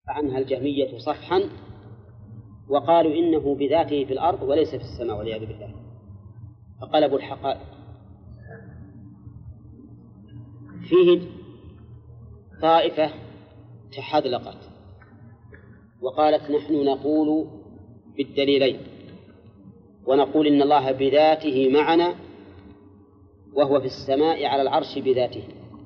عنها الجهمية صفحا وقالوا إنه بذاته في الأرض وليس في السماء والعياذ بالله، فقلبوا الحقائق. فيه طائفة تحذلقت وقالت نحن نقول بالدليلين، ونقول إن الله بذاته معنا وهو في السماء على العرش بذاته،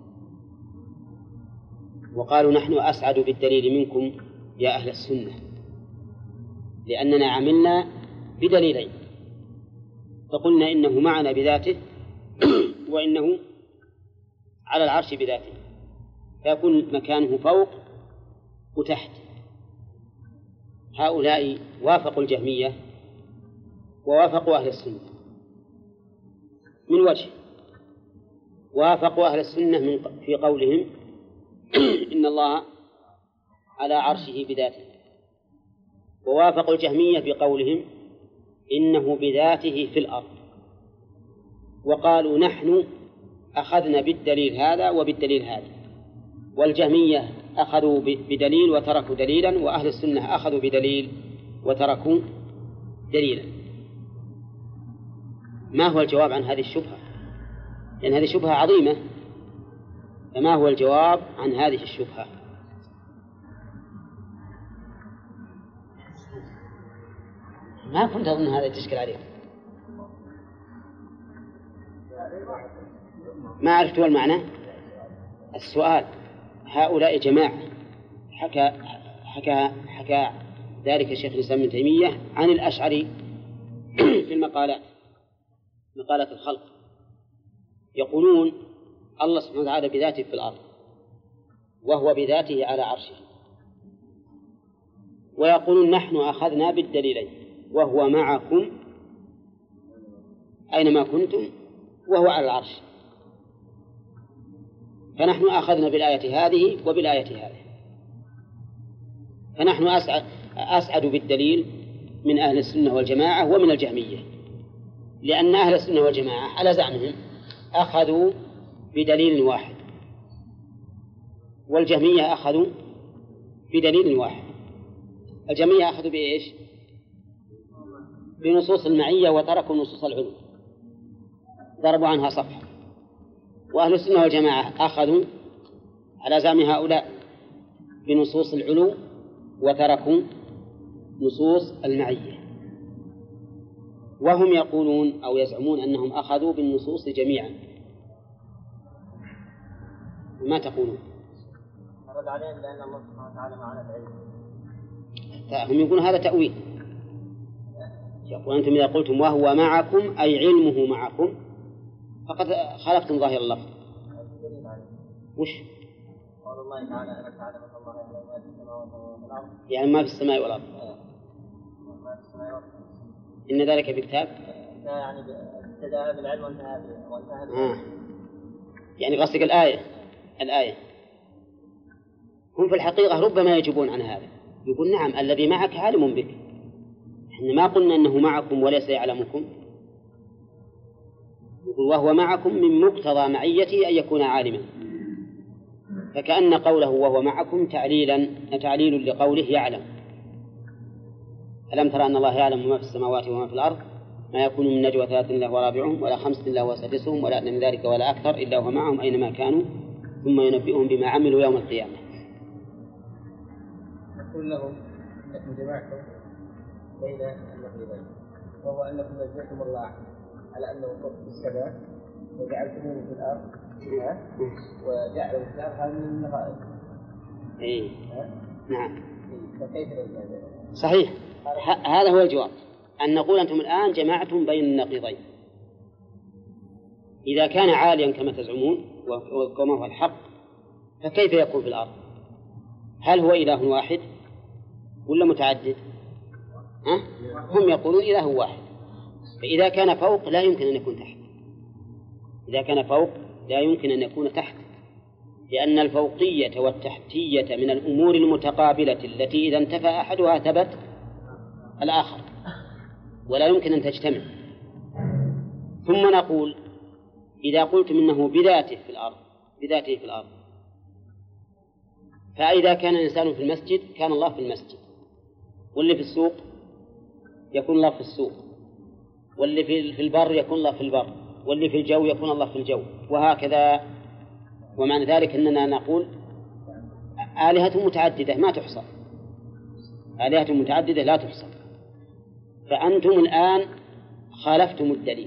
وقالوا نحن أسعد بالدليل منكم يا أهل السنة لأننا عملنا بدليلين، فقلنا إنه معنا بذاته وإنه على العرش بذاته، فيكون مكانه فوق وتحت. هؤلاء وافقوا الجهمية ووافقوا أهل السنة من وجه، وافقوا أهل السنة في قولهم إن الله على عرشه بذاته، ووافقوا الجهمية بقولهم إنه بذاته في الأرض، وقالوا نحن أخذنا بالدليل هذا وبالدليل هذا، والجهمية أخذوا بدليل وتركوا دليلا، وأهل السنة أخذوا بدليل وتركوا دليلا. ما هو الجواب عن هذه الشبهة؟ لأن هذه شبهة عظيمة، فما هو الجواب عن هذه الشبهة؟ ما كنت أظن هذا تشكل عليك، ما عرفتوا المعنى. السؤال هؤلاء جماعة حكى ذلك شيخ الإسلام ابن تيمية عن الأشعري في مقالات الخلق، يقولون الله سبحانه وتعالى بذاته في الأرض وهو بذاته على عرشه، ويقولون نحن أخذنا بالدليلين وهو معكم أينما كنتم وهو على العرش، فنحن أخذنا بالآية هذه وبالآية هذه، فنحن أسعد بالدليل من أهل السنة والجماعة ومن الجهمية، لأن أهل السنة والجماعة على زعمهم أخذوا بدليل واحد، والجهمية أخذوا بدليل واحد. الجهمية أخذوا بإيش؟ بنصوص المعية وتركوا نصوص العلو، ضربوا عنها صفحة. وأهل السنة والجماعة أخذوا على زعم هؤلاء بنصوص العلو وتركوا نصوص المعية، وهم يقولون أو يزعمون أنهم أخذوا بالنصوص جميعا. ما تقولون؟ رد عليهم لأن الله سبحانه وتعالى معنا بعلم. هم يقولون هذا تأويل، وأنتم إذا قلتم وهو معكم أي علمه معكم فقد خالفتم ظاهر اللفظ. وش؟ قول الله تعالى ألا تعلم أن الله يعلم ما في السماوات والأرض، يعني ما في السماء والأرض، ما في السماء والأرض، إن ذلك بكتاب، يعني ابتدأ بالعلم وانتهى بالعلم. يعني قصدك الآية هم في الحقيقة ربما يجيبون عن هذا، يقول نعم الذي معك عالم بك، إحنا ما قلنا أنه معكم وليس يعلمكم، يقول وهو معكم من مقتضى معيته أن يكون عالما، فكأن قوله وهو معكم تعليل لقوله يعلم. ألم ترى أن الله يعلم ما في السماوات وما في الأرض، ما يكون من نجوى 3 إلا هو رابعهم ولا 5 إلا هو سادسهم ولا أدنى من ذلك ولا أكثر إلا هو معهم أينما كانوا ثم ينبئهم بما عملوا يوم القيامة. نقول لهم أنكم جمعتم بين النقيضين، وهو أنكم نزلتم الله على أنه فوق في السماء وجعلتموه في الأرض وجعلوا في الأرض هذا من النقائض. إيه نعم فكيف صحيح، هذا هو الجواب، أن نقول أنتم الآن جمعتم بين النقيضين. إذا كان عاليا كما تزعمون وكما هو الحق فكيف يكون في الأرض؟ هل هو إله واحد ولا متعدد؟ هم يقولون إله واحد، فإذا كان فوق لا يمكن أن يكون تحت، إذا كان فوق لا يمكن أن يكون تحت، لأن الفوقية والتحتية من الأمور المتقابلة التي إذا انتفى أحدها ثبت الآخر ولا يمكن أن تجتمع. ثم نقول إذا قلتم إنه بذاته في الأرض فإذا كان الإنسان في المسجد كان الله في المسجد، واللي في السوق يكون الله في السوق، واللي في البر يكون الله في البر، واللي في الجو يكون الله في الجو، وهكذا. ومعنى ذلك أننا نقول آلهة متعددة ما تحصى، آلهة متعددة لا تحصى. فأنتم الآن خالفتم الدليل.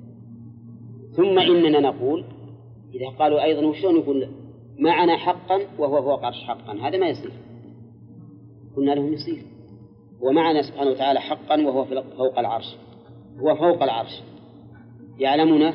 ثم إننا نقول إذا قالوا أيضا وشون يقول معنا حقا وهو فوق عرش حقا، هذا ما يصير. قلنا لهم يصير، ومعنا سبحانه وتعالى حقا وهو فوق العرش، هو فوق العرش يعلمنا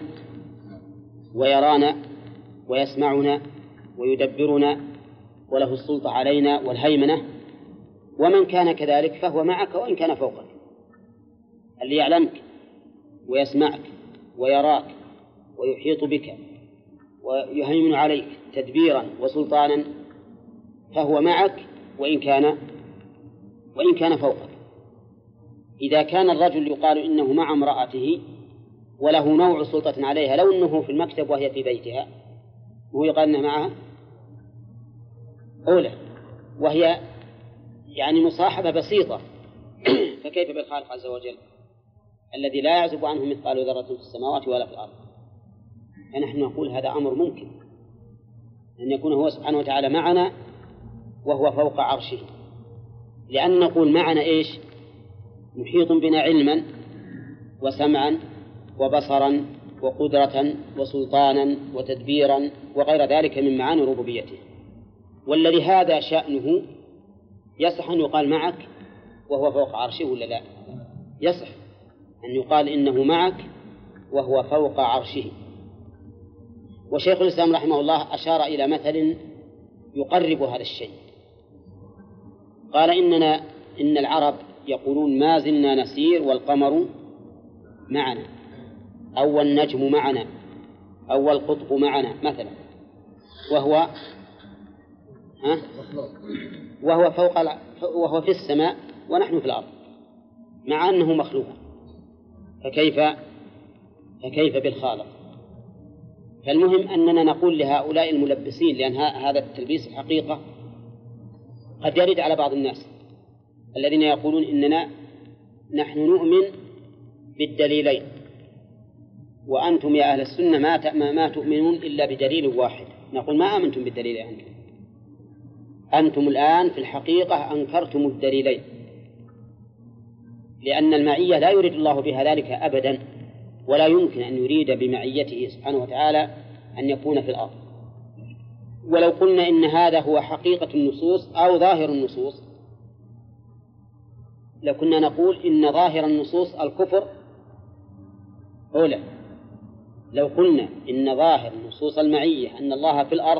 ويرانا ويسمعنا ويدبرنا وله السلطة علينا والهيمنة. ومن كان كذلك فهو معك وإن كان فوقك، اللي يعلمك ويسمعك ويراك ويحيط بك ويهيمن عليك تدبيرا وسلطانا فهو معك وإن كان فوقك. إذا كان الرجل يقال إنه مع امرأته وله نوع سلطة عليها، لو أنه في المكتب وهي في بيتها وهو يقال أنه معها أولى، وهي يعني مصاحبة بسيطة، فكيف بالخالق عز وجل الذي لا يعزب عنه مثقال ذرة في السماوات ولا في الأرض؟ فنحن نقول هذا أمر ممكن أن يكون هو سبحانه وتعالى معنا وهو فوق عرشه، لأن نقول معنا إيش؟ محيط بنا علما وسمعا وبصرا وقدرة وسلطانا وتدبيرا وغير ذلك من معاني ربوبيته. والذي هذا شأنه يصح أن يقال معك وهو فوق عرشه ولا لا؟ يصح أن يقال إنه معك وهو فوق عرشه. وشيخ الإسلام رحمه الله أشار إلى مثل يقرب هذا الشيء. قال إن العرب يقولون ما زلنا نسير والقمر معنا، أو النجم معنا، أو القطب معنا مثلا، وهو في السماء ونحن في الأرض، مع أنه مخلوق. فكيف بالخالق؟ فالمهم أننا نقول لهؤلاء الملبسين، لأن هذا التلبيس الحقيقة قد يرد على بعض الناس الذين يقولون إننا نحن نؤمن بالدليلين وأنتم يا أهل السنة ما تؤمنون إلا بدليل واحد. نقول ما آمنتم بالدليلين، أنتم الآن في الحقيقة أنكرتم الدليلين، لأن المعية لا يريد الله بها ذلك أبدا، ولا يمكن أن يريد بمعيته سبحانه وتعالى أن يكون في الأرض. ولو قلنا إن هذا هو حقيقة النصوص أو ظاهر النصوص لكنا نقول إن ظاهر النصوص الكفر أولى. لو قلنا إن ظاهر نصوص المعية أن الله في الأرض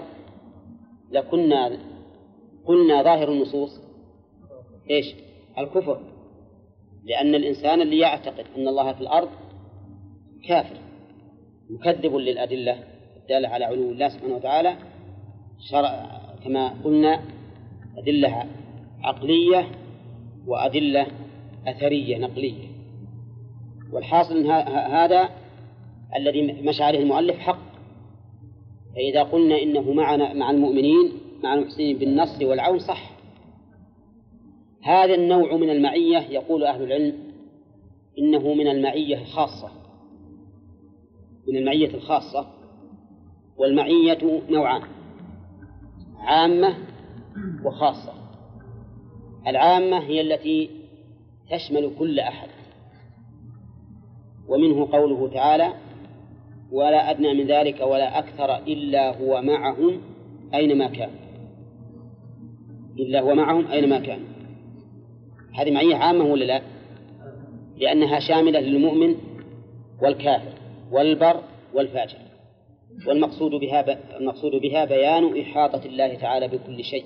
قلنا ظاهر النصوص إيش؟ الكفر، لأن الإنسان اللي يعتقد أن الله في الأرض كافر مكذب للأدلة الدالة على علو الله سبحانه وتعالى، كما قلنا أدلة عقلية وأدلة أثرية نقلية. والحاصل أن هذا الذي مشى عليه المؤلف حق. فإذا قلنا إنه معنا مع المؤمنين مع المحسنين بالنصر والعون صح. هذا النوع من المعية يقول أهل العلم إنه من المعية الخاصة، من المعية الخاصة. والمعية نوعان، عامة وخاصة. العامة هي التي تشمل كل أحد، ومنه قوله تعالى ولا أدنى من ذلك ولا أكثر إلا هو معهم أينما كان، إلا هو معهم أينما كان. هذه معية عامة ولا لا؟ لأنها شاملة للمؤمن والكافر والبر والفاجر، والمقصود بها بيان إحاطة الله تعالى بكل شيء.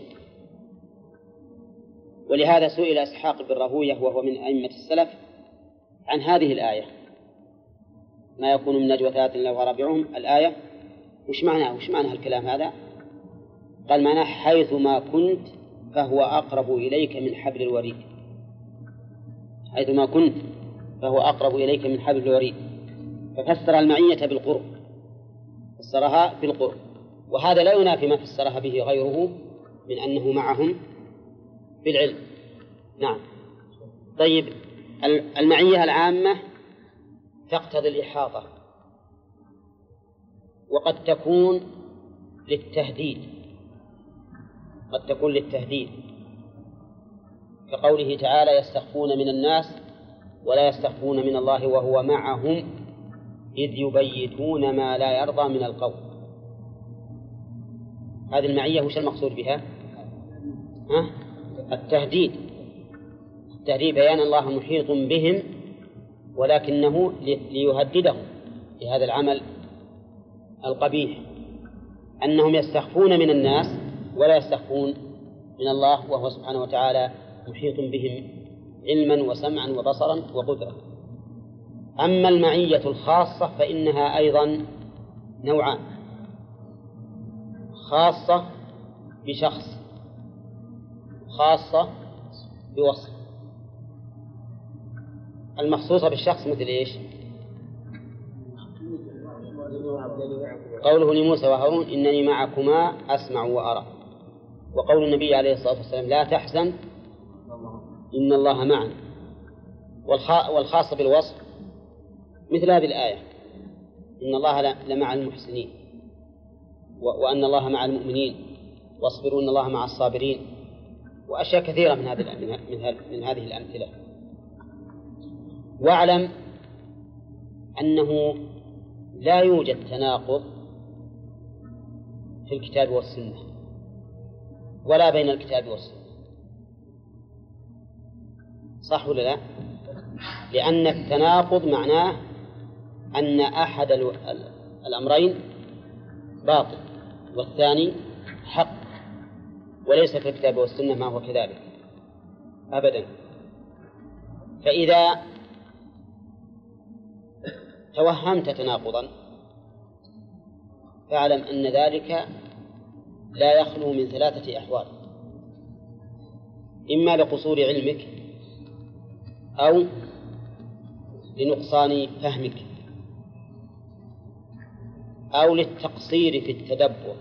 ولهذا سئل إسحاق بن راهويه وهو من أئمة السلف عن هذه الآية ما يكون من نجوى ثلاثة إلا هو رابعهم، الآية وش معنى الكلام هذا؟ قال معناه حيث ما كنت فهو أقرب إليك من حبل الوريد. حيث ما كنت فهو أقرب إليك من حبل الوريد، ففسر المعية بالقرب، فسرها بالقرب. وهذا لا ينافي ما فسرها به غيره من أنه معهم في العلم. نعم. طيب، المعية العامة تقتضي الإحاطة، وقد تكون للتهديد، قد تكون للتهديد، كقوله تعالى: يستخفون من الناس ولا يستخفون من الله وهو معهم إذ يبيتون ما لا يرضى من القول. هذه المعية وش المقصود بها؟ التهديد، بيان الله محيط بهم، ولكنه ليهددهم بهذا العمل القبيح، أنهم يستخفون من الناس ولا يستخفون من الله، وهو سبحانه وتعالى محيط بهم علما وسمعا وبصرا وقدرة. أما المعية الخاصة فإنها أيضا نوعان: خاصة بشخص، خاصة بوصف. المخصوصة بالشخص مثل إيش؟ قوله لموسى وهارون: إنني معكما أسمع وأرى. وقول النبي عليه الصلاة والسلام: لا تحزن إن الله معنا. والخاصة بالوصف مثل هذه الآية: إن الله لمع المحسنين، وأن الله مع المؤمنين، واصبروا إن الله مع الصابرين، وأشياء كثيرة من هذه الأمثلة. واعلم أنه لا يوجد تناقض في الكتاب والسنة ولا بين الكتاب والسنة، صح ولا لا؟ لأن التناقض معناه أن أحد الأمرين باطل والثاني حق، وليس في الكتاب والسنة ما هو كذلك أبدا. فإذا توهمت تناقضا فاعلم أن ذلك لا يخلو من 3 أحوال: إما لقصور علمك، أو لنقصان فهمك، أو للتقصير في التدبر.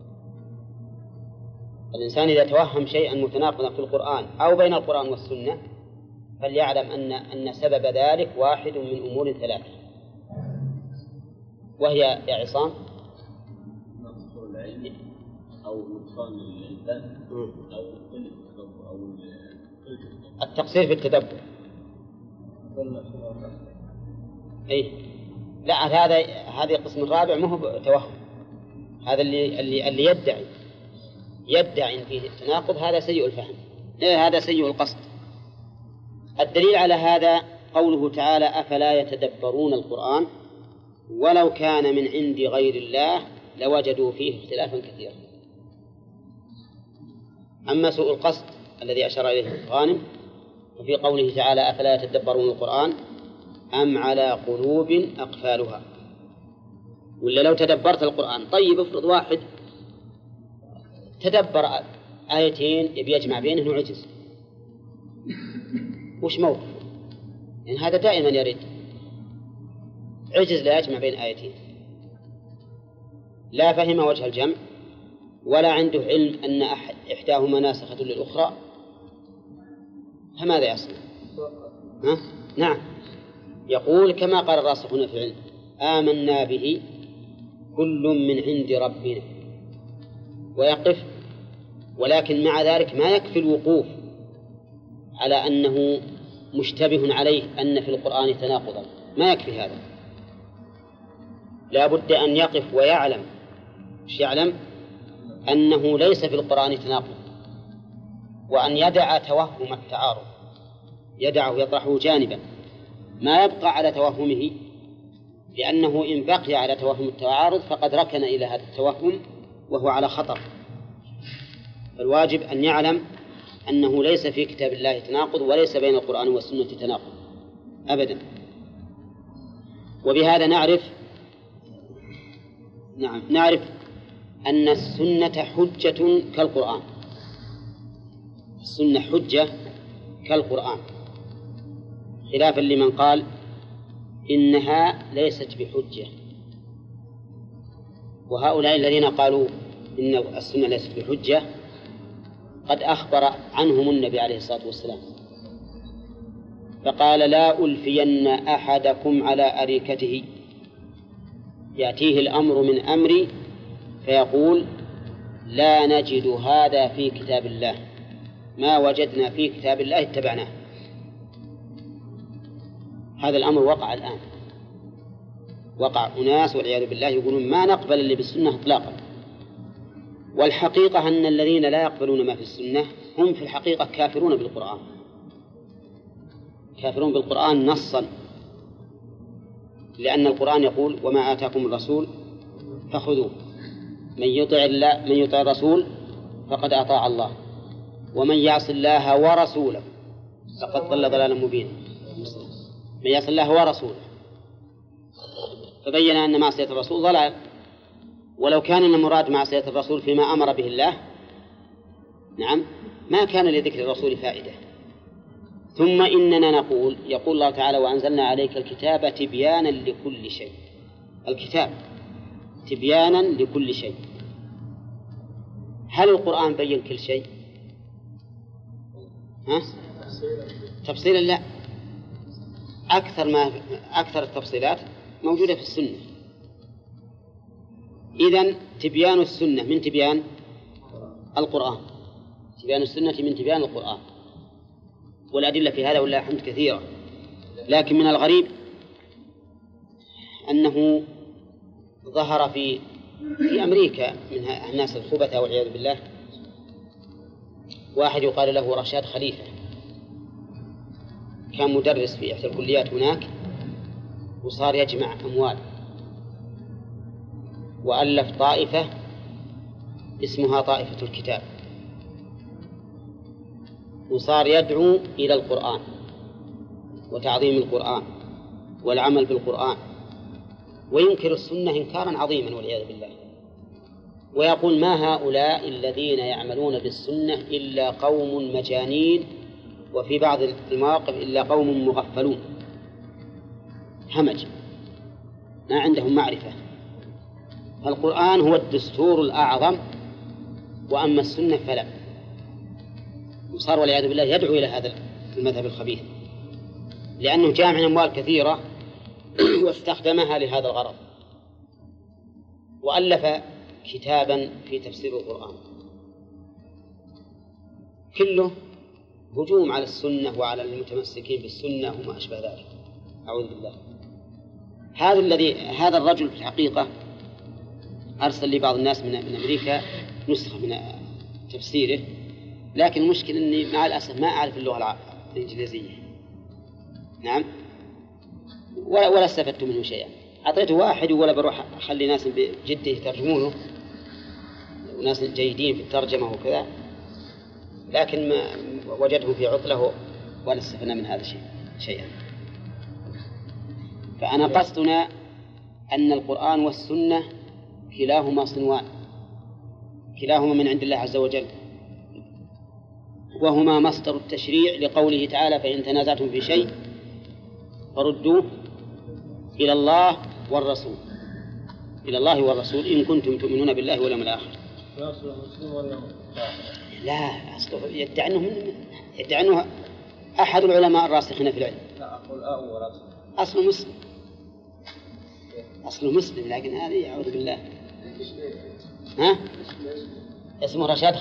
الإنسان إذا توهم شيئا متناقضا في القرآن أو بين القرآن والسنة فليعلم أن سبب ذلك واحد من أمور 3، وهي يا عصام: نقص العلم، أو نقصان الفهم، أو قلة التدبر، أو التقصير في التدبر. أي لا، هذا القسم الرابع ما هو توهم، هذا اللي يدعي فيه التناقض، هذا سيء الفهم، هذا سيء القصد. الدليل على هذا قوله تعالى: أفلا يتدبرون القرآن ولو كان من عند غير الله لوجدوا فيه اختلافا كثيرا. أما سوء القصد الذي أشار إليه غانم ففي قوله تعالى: أفلا يتدبرون القرآن أم على قلوب أقفالها. ولا لو تدبرت القرآن، طيب افرض واحد تدبر آيتين يبي يجمع بينهن وعجز، وش موقف؟ يعني هذا دائما يرد، عجز لا يجمع بين آيتين، لا فهم وجه الجمع ولا عنده علم أن إحداهما ناسخة للأخرى، فماذا يصنع؟ نعم، يقول كما قال الراسخون في العلم: آمنا به كل من عند ربنا، ويقف. ولكن مع ذلك ما يكفي الوقوف على أنه مشتبه عليه أن في القرآن تناقضا، ما يكفي هذا، لا بد أن يقف ويعلم أنه ليس في القرآن تناقض، وأن يدع توهم التعارض، يطرحه جانبا، ما يبقى على توهمه، لأنه إن بقي على توهم التعارض فقد ركن إلى هذا التوهم وهو على خطر. فالواجب أن يعلم أنه ليس في كتاب الله تناقض، وليس بين القرآن والسنة تناقض أبدا. وبهذا نعرف أن السنة حجة كالقرآن، السنة حجة كالقرآن، خلافا لمن قال إنها ليست بحجة. وهؤلاء الذين قالوا إن السنة ليست بحجة قد أخبر عنهم النبي عليه الصلاة والسلام فقال لا ألفين أحدكم على أريكته، يأتيه الأمر من أمري فيقول لا نجد هذا في كتاب الله، ما وجدنا في كتاب الله اتبعناه. هذا الأمر وقع الآن، وقع أناس والعياذ بالله يقولون ما نقبل اللي بالسنة إطلاقا، والحقيقة أن الذين لا يقبلون ما في السنة هم في الحقيقة كافرون بالقرآن، كافرون بالقرآن نصا، لأن القرآن يقول وما آتاكم الرسول فخذوه، من يطع الرسول فقد أطاع الله، ومن يعص الله ورسوله فقد ضل ضلالا مبينا. من يعص الله ورسوله، فبين أن معصية الرسول ضلال، ولو كان المراد معصية الرسول فيما أمر به الله نعم ما كان لذكر الرسول فائدة. ثم إننا نقول يقول الله تعالى وأنزلنا عليك الكتاب تبيانا لكل شيء، الكتاب تبيانا لكل شيء. هل القرآن بين كل شيء؟ تفصيلا لا، أكثر التفصيلات موجودة في السنة. إذن تبيان السنة من تبيان القرآن، تبيان السنة من تبيان القرآن، والأدلة في هذا والله الحمد كثيرة. لكن من الغريب أنه ظهر في أمريكا من الناس الخبثاء والعياذ بالله واحد يقال له رشاد خليفة، كان مدرس في إحدى الكليات هناك، وصار يجمع أموال وألف طائفة اسمها طائفة الكتاب، وصار يدعو إلى القرآن وتعظيم القرآن والعمل بالقرآن، وينكر السنة إنكارا عظيما والعياذ بالله، ويقول ما هؤلاء الذين يعملون بالسنة إلا قوم مجانين، وفي بعض المواقف إلا قوم مغفلون همج ما عندهم معرفة. فالقرآن هو الدستور الأعظم، وأما السنة فلا. وصار والعياذ بالله يدعو إلى هذا المذهب الخبيث، لأنه جامع أموال كثيرة واستخدمها لهذا الغرض، وألف كتابا في تفسير القرآن كله هجوم على السنة وعلى المتمسكين بالسنة وما أشبه ذلك، أعوذ بالله. هذا الرجل في الحقيقة أرسل لي بعض الناس من أمريكا نسخة من تفسيره، لكن المشكلة أني مع الأسف ما أعرف اللغة الإنجليزية نعم، ولا استفدت منه شيئا. أعطيته واحد ولا بروح أخلي ناس بجده يترجمونه، وناس جيدين في الترجمة وكذا، لكن ما وجدهم في عطلة ولا استفدنا من هذا شيئا. فأنا قصدنا أن القرآن والسنة كلاهما صنوان، كلاهما من عند الله عز وجل، وهما مصدر التشريع لقوله تعالى فإن تنازعتم في شيء فردوه إلى الله والرسول، إلى الله والرسول إن كنتم تؤمنون بالله واليوم الآخر. لا أصله يدعي أنه أحد العلماء الراسخين في العلم. لا أقول وراسخ. أصله مسلم لكن هذه أعوذ بالله. ها؟ اسمه رشاد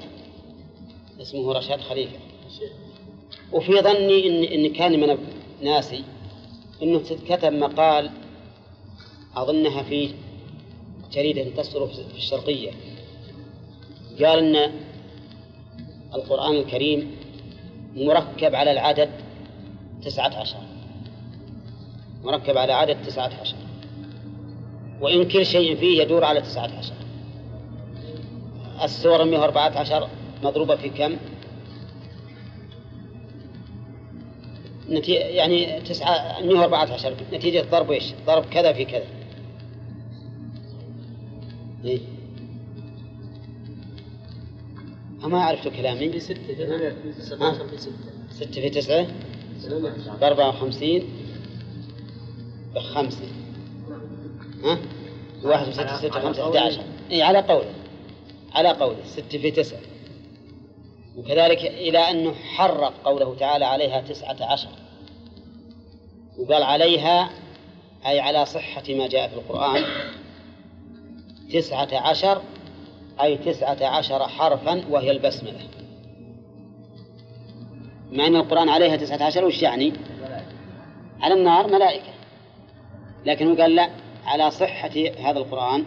خليفة. وفي ظني إن كان من ناسي إنه كتب مقال أظنها في جريدة تصدر في الشرقية، قال إن القرآن الكريم مركب على العدد 19، مركب على عدد 19، وإن كل شيء فيه يدور على 19. السورة 114 مضروبة في كم؟ يعني 114 نتيجة ضرب إيش؟ ضرب كذا في كذا. إيه؟ ما عرفت كلامي. في 6 في 19 في 6. 6 في 9 54 ب5. ها؟ 1 في 6 6 5 11. إيه على قوله 6 في 9 وكذلك إلى أنه حرق قوله تعالى عليها 19، وقال عليها أي على صحة ما جاء في القرآن 19 أي 19 حرفا وهي البسملة. مع أن القرآن عليها 19 وش يعني؟ على النار ملائكة، لكنه قال لا، على صحة هذا القرآن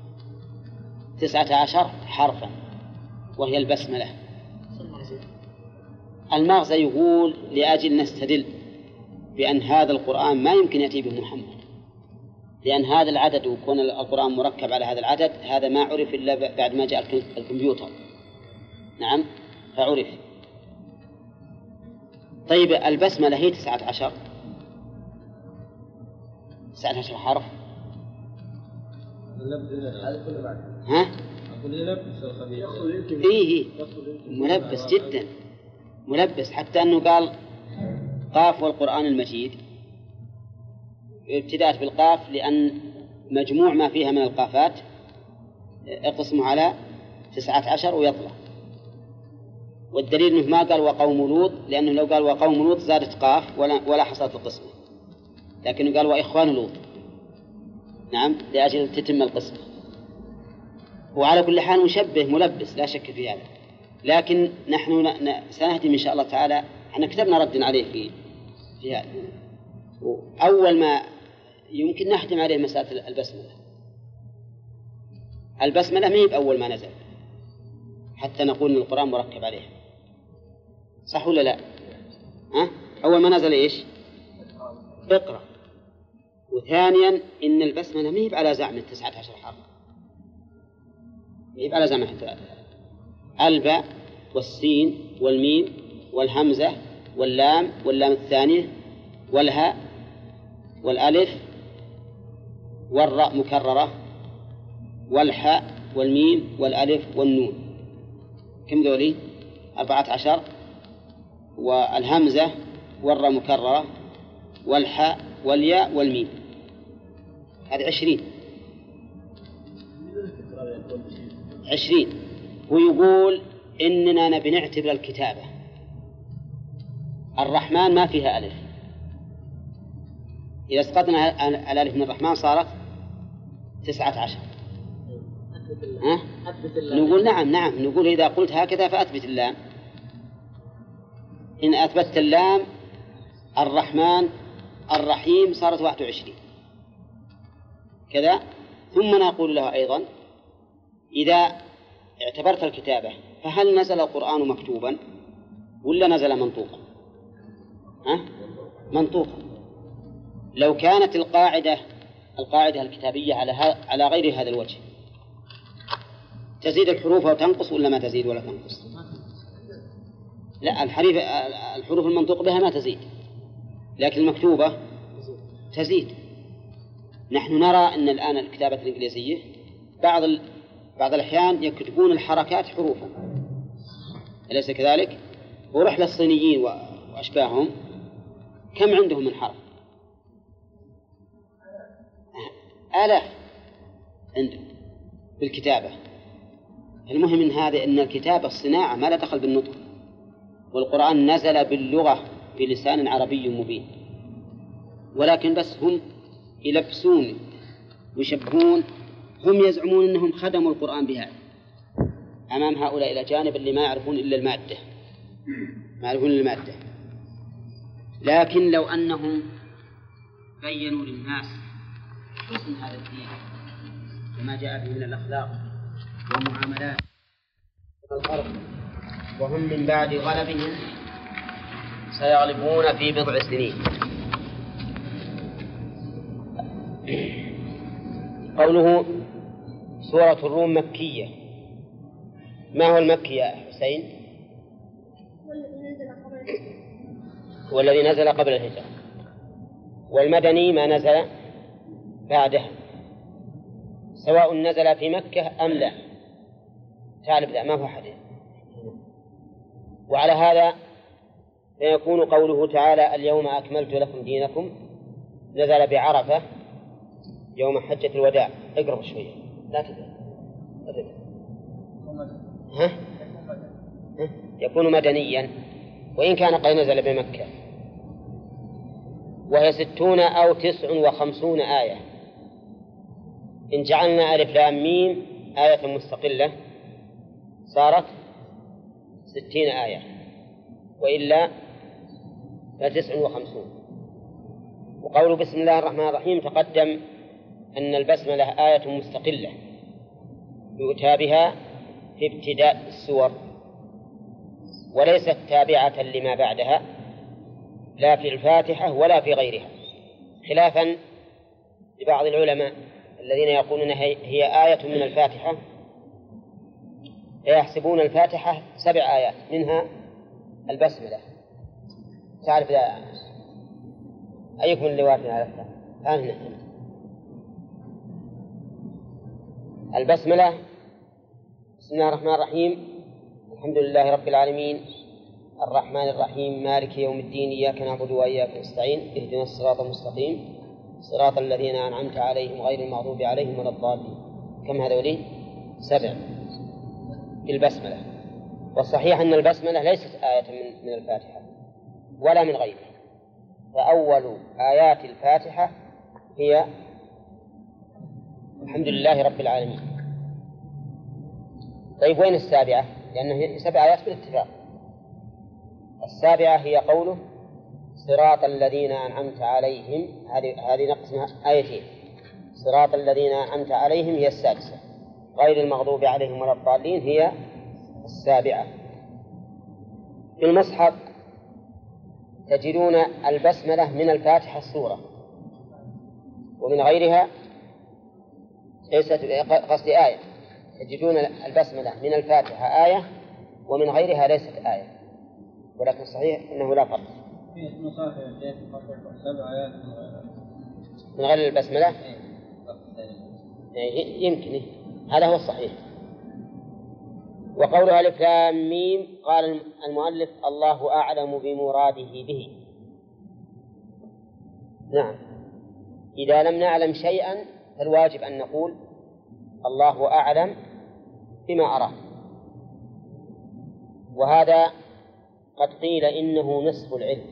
19 حرفا وهي البسملة. المغزى يقول لأجل نستدل بأن هذا القرآن ما يمكن يأتي به محمد، لأن هذا العدد وكون القرآن مركب على هذا العدد هذا ما عرف إلا بعد ما جاء الكمبيوتر. نعم فعرف. طيب البسملة هي 19 حرف. ها؟ إيه ملبس جدا، ملبس حتى أنه قال قاف والقرآن المجيد، ابتدأت بالقاف لأن مجموع ما فيها من القافات اقسمه على 19 ويطلع. والدليل أنه ما قال وقوم لوط، لأنه لو قال وقوم لوط زادت قاف ولا حصلت القسمة، لكنه قال وإخوان لوط. نعم لأجل تتم القسمة. وعلى كل حال مشبه ملبس لا شك في هذا، لكن نحن سنهدم إن شاء الله تعالى. احنا كتبنا رد عليه في هذا. أول ما يمكن نهدم عليه مسألة البسملة. البسملة ما هي بأول ما نزل حتى نقول إن القرآن مركب عليه، صح ولا لا؟ أول ما نزل إيش؟ اقرأ. وثانيا إن البسملة ما هي على زعم 19 حرف، ما هي على زعم الباء والسين والميم والهمزة واللام الثانية والهاء والألف والراء مكررة والحاء والميم والألف والنون. كم ذولي؟ 14. والهمزة والراء مكررة والحاء والياء والميم، هذه 20. ويقول إننا نبي نعتبر الكتابة الرحمن ما فيها ألف، إذا اسقطنا الألف من الرحمن صارت 19. نقول نعم نقول إذا قلت هكذا فأثبت اللام. إن أثبتت اللام الرحمن الرحيم صارت 21 كذا. ثم نقول له أيضا إذا اعتبرت الكتابة فهل نزل القرآن مكتوبا ولا نزل منطوقا؟ منطوقا. لو كانت القاعدة الكتابية على غير هذا الوجه تزيد الحروف وتنقص ولا ما تزيد ولا تنقص؟ لا، الحروف المنطوق بها ما تزيد، لكن المكتوبة تزيد. نحن نرى أن الآن الكتابة الإنجليزية بعض الأحيان يكتبون الحركات حروفا، أليس كذلك؟ ورح للصينيين وأشباههم كم عندهم من حرف؟ آلاف عندهم بالكتابة. المهم من هذا أن الكتابة الصناعة ما لا دخل بالنطق، والقرآن نزل باللغة بلسان عربي مبين، ولكن بس هم يلبسون ويشبهون. هم يزعمون أنهم خدموا القرآن بهذا أمام هؤلاء الأجانب اللي ما يعرفون إلا المادة. لكن لو أنهم بيّنوا للناس حسن هذا الدين وما جاء به من الأخلاق والمعاملات والخلق، وهم من بعد غلبهم سيغلبون في بضع سنين. قوله سورة الروم مكية، ما هو المكي يا حسين؟ والذي نزل قبل الهجرة. والمدني ما نزل بعده، سواء نزل في مكة أم لا. تعرف لا، ما هو حديث. وعلى هذا فيكون قوله تعالى اليوم أكملت لكم دينكم نزل بعرفة يوم حجة الوداع. اقرب شوية، لا تدري. يكون مدنيا وإن كان قد نزل بمكة، وهي 60 أو 59 آية. إن جعلنا ألف لام ميم آية مستقلة صارت 60 آية، وإلا ف59. وقول بسم الله الرحمن الرحيم تقدم أن البسملة آية مستقلة يؤتى بها في ابتداء السور، وليست تابعة لما بعدها لا في الفاتحة ولا في غيرها، خلافا لبعض العلماء الذين يقولون هي آية من الفاتحة، فيحسبون الفاتحة 7 آيات منها البسملة. تعرف لا أيكم اللي وافي عرفتها؟ نحن البسملة بسم الله الرحمن الرحيم الحمد لله رب العالمين الرحمن الرحيم مالك يوم الدين إياك نعبد وإياك نستعين اهدنا الصراط المستقيم صراط الذين أنعمت عليهم غير المغضوب عليهم ولا الضالين. كم هذولي؟ 7 في البسملة. والصحيح أن البسملة ليست آية من الفاتحة ولا من غيرها، فأول آيات الفاتحة هي الحمد لله رب العالمين. طيب وين السابعة؟ لأنه 7 آيات بالاتفاق. السابعة هي قوله صراط الذين أنعمت عليهم، هذه نقسمها آيتين. صراط الذين أنعمت عليهم هي السادسة، غير المغضوب عليهم ولا الضالين هي السابعة. في المصحف تجدون البسملة من الفاتحة السورة، ومن غيرها ليست قصدي آية. تجدون البسملة من الفاتحة آية ومن غيرها ليست آية، ولكن صحيح أنه لا فرق. في مصاحف 7 آيات من غير البسملة يمكن هذا هو الصحيح. وقولها ألف لام ميم قال المؤلف الله أعلم بمراده به. نعم، إذا لم نعلم شيئا فالواجب أن نقول الله أعلم بما أراد. وهذا قد قيل إنه نصف العلم،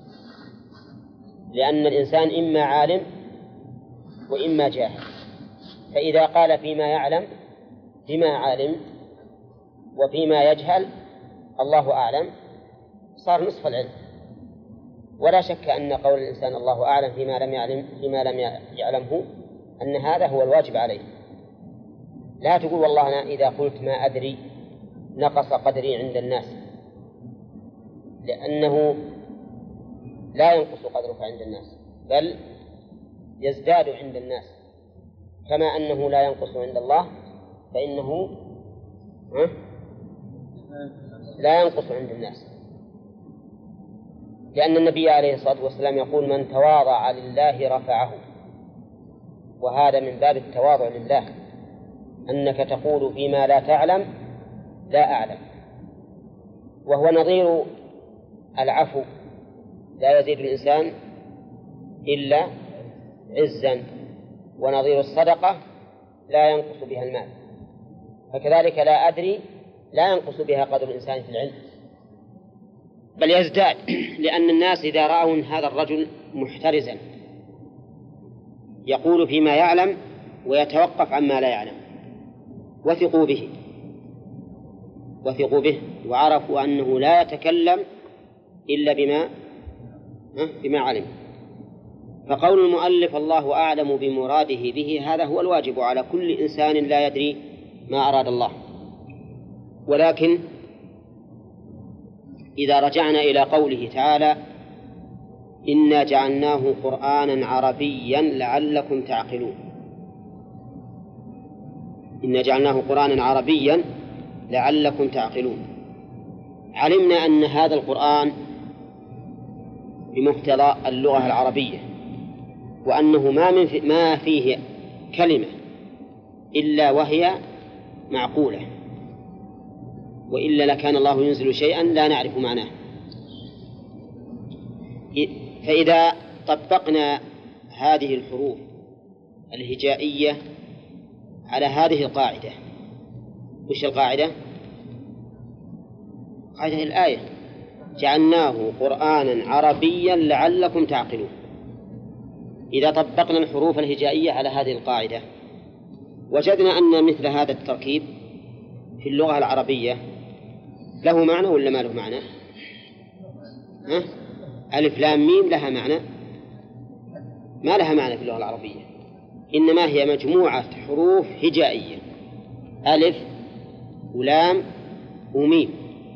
لأن الإنسان إما عالم وإما جاهل، فإذا قال فيما يعلم بما علم وفيما يجهل الله أعلم صار نصف العلم. ولا شك أن قول الإنسان الله أعلم فيما لم يعلمه أن هذا هو الواجب عليه. لا تقول والله أنا إذا قلت ما أدري نقص قدري عند الناس، لأنه لا ينقص قدرك عند الناس بل يزداد عند الناس، كما أنه لا ينقص عند الله فإنه لا ينقص عند الناس، لأن النبي عليه الصلاة والسلام يقول من تواضع لله رفعه. وهذا من باب التواضع لله، أنك تقول فيما لا تعلم لا أعلم. وهو نظير العفو، لا يزيد الإنسان إلا عزا، ونظير الصدقة لا ينقص بها المال. فكذلك لا أدري لا ينقص بها قدر الإنسان في العلم بل يزداد، لأن الناس إذا رأوا هذا الرجل محترزا يقول فيما يعلم ويتوقف عما لا يعلم وثقوا به وعرفوا أنه لا يتكلم إلا بما علم. فقول المؤلف الله أعلم بمراده به هذا هو الواجب على كل إنسان لا يدري ما أراد الله. ولكن إذا رجعنا إلى قوله تعالى إنا جعلناه قرآنا عربيا لعلكم تعقلون، إنا جعلناه قرآنا عربيا لعلكم تعقلون، علمنا أن هذا القرآن بمقتضى اللغة العربية، وأنه ما فيه كلمة إلا وهي معقولة، وإلا لكان الله ينزل شيئا لا نعرف معناه. فإذا طبقنا هذه الحروف الهجائية على هذه القاعدة، وش القاعدة؟ هذه الآية جعلناه قرآنا عربيا لعلكم تعقلون. إذا طبقنا الحروف الهجائية على هذه القاعدة وجدنا أن مثل هذا التركيب في اللغة العربية له معنى ولا ما له معنى؟ ألف لام ميم لها معنى؟ ما لها معنى في اللغة العربية، إنما هي مجموعة حروف هجائية، ألف ولام وميم.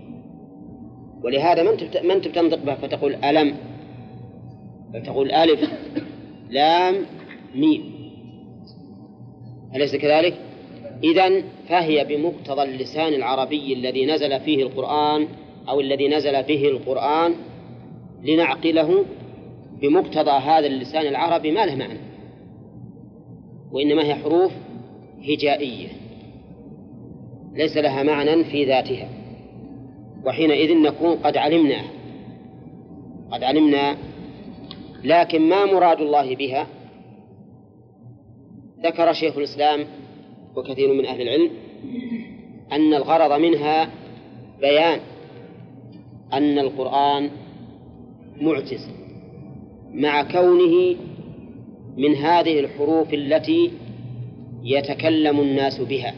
ولهذا ما أنت بتنطق بها فتقول ألم، بل تقول ألف لام ميم، أليس كذلك؟ إذن فهي بمقتضى اللسان العربي الذي نزل فيه القرآن أو الذي نزل به القرآن لنعقله بمقتضى هذا اللسان العربي ما له معنى، وإنما هي حروف هجائية ليس لها معنى في ذاتها، وحينئذ نكون قد علمنا. لكن ما مراد الله بها؟ ذكر شيخ الإسلام وكثير من أهل العلم أن الغرض منها بيان أن القرآن معجز مع كونه من هذه الحروف التي يتكلم الناس بها.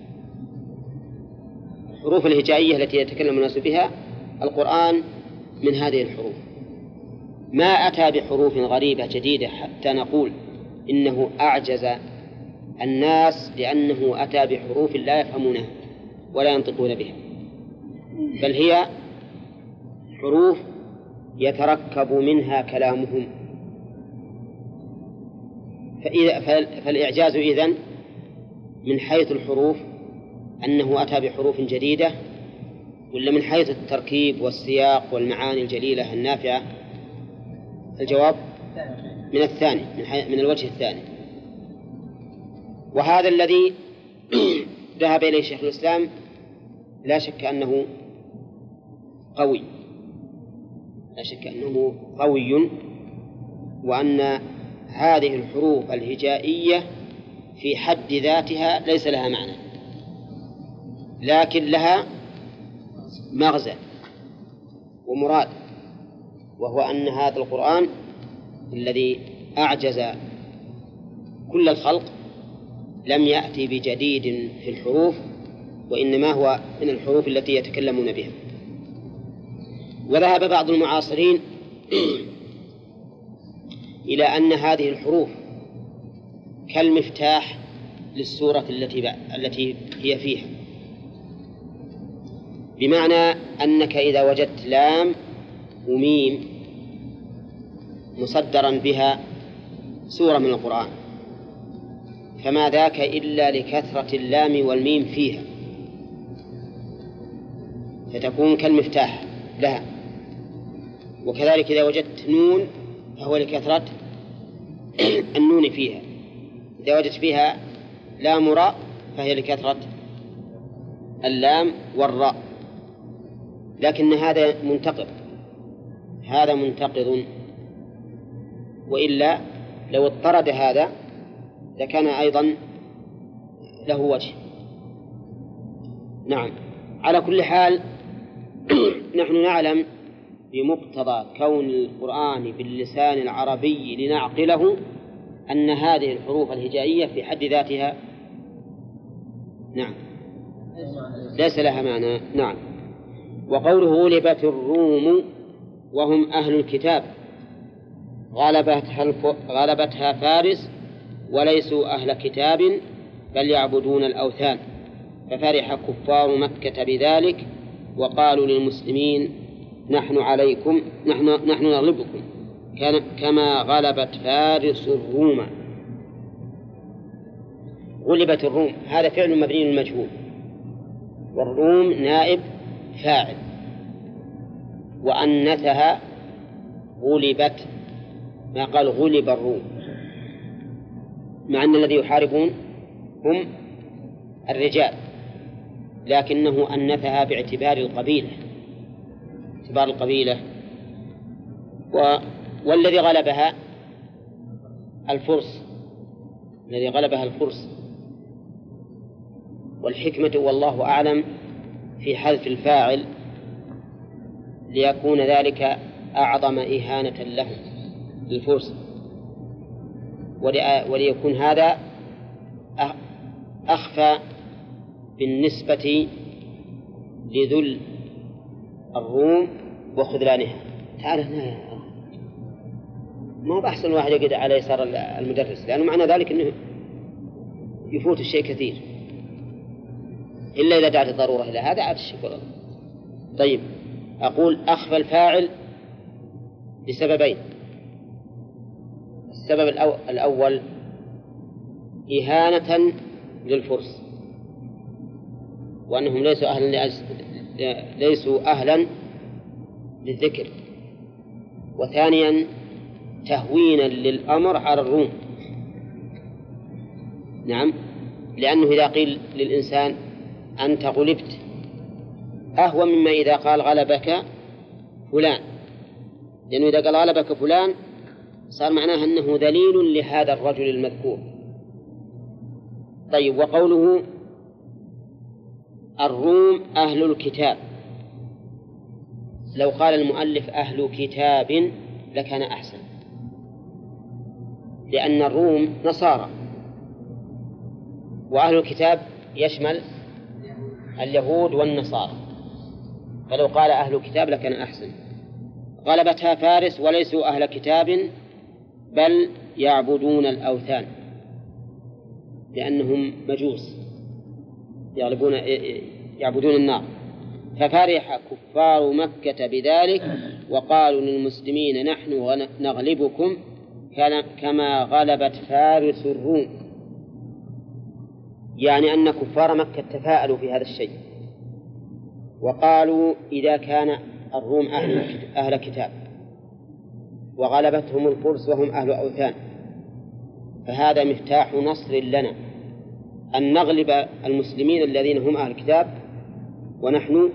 الحروف الهجائية التي يتكلم الناس بها القرآن من هذه الحروف، ما أتى بحروف غريبة جديدة حتى نقول إنه أعجز الناس لأنه أتى بحروف لا يفهمونها ولا ينطقون بها، بل هي حروف يتركب منها كلامهم. فالإعجاز إذن من حيث الحروف أنه أتى بحروف جديدة، ولا من حيث التركيب والسياق والمعاني الجليلة النافعة؟ الجواب من الثاني، من الوجه الثاني. وهذا الذي ذهب إليه شيخ الإسلام لا شك أنه قوي، لا شك أنه قوي، وأن هذه الحروف الهجائية في حد ذاتها ليس لها معنى، لكن لها مغزى ومراد، وهو أن هذا القرآن الذي أعجز كل الخلق لم يأتي بجديد في الحروف، وإنما هو من الحروف التي يتكلمون بها. وذهب بعض المعاصرين إلى أن هذه الحروف كالمفتاح للسورة التي هي فيها، بمعنى أنك إذا وجدت لام وميم مصدرا بها سورة من القرآن فما ذاك إلا لكثرة اللام والميم فيها، فتكون كالمفتاح لها. وكذلك إذا وجدت نون فهو لكثرة النون فيها، إذا وجدت فيها لام راء فهي لكثرة اللام والراء. لكن هذا منتقض، وإلا لو اضطرد هذا لكان أيضا له وجه. نعم، على كل حال نحن نعلم بمقتضى كون القرآن باللسان العربي لنعقله أن هذه الحروف الهجائية في حد ذاتها نعم ليس لها معنى. نعم. وقوله غلبت الروم وهم أهل الكتاب غلبتها فارس وليسوا أهل كتاب بل يعبدون الأوثان، ففرح كفار مكة بذلك وقالوا للمسلمين نحن نغلبكم كما غلبت فارس الروم. غلبت الروم هذا فعل مبني للمجهول، والروم نائب فاعل، وأنثها غلبت، ما قال غلب الروم، مع أن الذي يحاربون هم الرجال، لكنه أنثها باعتبار القبيلة، اعتبار القبيلة. والذي غلبها الفرس، الذي غلبها الفرس. والحكمة والله أعلم في حذف الفاعل ليكون ذلك أعظم إهانة لهم للفرس، وليكون هذا أخفى بالنسبة لذل الروم وخذلانها. تعال هنا، ما هو بأحسن واحد يقعد على يسار المدرس، لأنه معنى ذلك أنه يفوت الشيء كثير، إلا إذا دعت الضرورة إلى هذا عاد الشيء كله. طيب، أقول أخفى الفاعل لسببين. السبب الأول إهانة للفرس، وأنهم ليسوا أهلا للذكر. وثانيا تهوينا للأمر على الروم. نعم، لأنه إذا قيل للإنسان أنت غلبت أهوى مما إذا قال غلبك فلان، لأنه إذا قال غلبك فلان صار معناه أنه ذليل لهذا الرجل المذكور. طيب، وقوله الروم أهل الكتاب، لو قال المؤلف أهل كتاب لكان أحسن، لأن الروم نصارى، وأهل الكتاب يشمل اليهود والنصارى، فلو قال أهل كتاب لكان أحسن. غلبتها فارس وليسوا أهل كتاب بل يعبدون الأوثان، لأنهم مجوس يعبدون النار. ففرح كفار مكة بذلك وقالوا للمسلمين نحن نغلبكم كما غلبت فارس الروم، يعني أن كفار مكة تفاءلوا في هذا الشيء، وقالوا إذا كان الروم أهل كتاب وغلبتهم الفرس وهم أهل أوثان فهذا مفتاح نصر لنا أن نغلب المسلمين الذين هم أهل الكتاب ونحن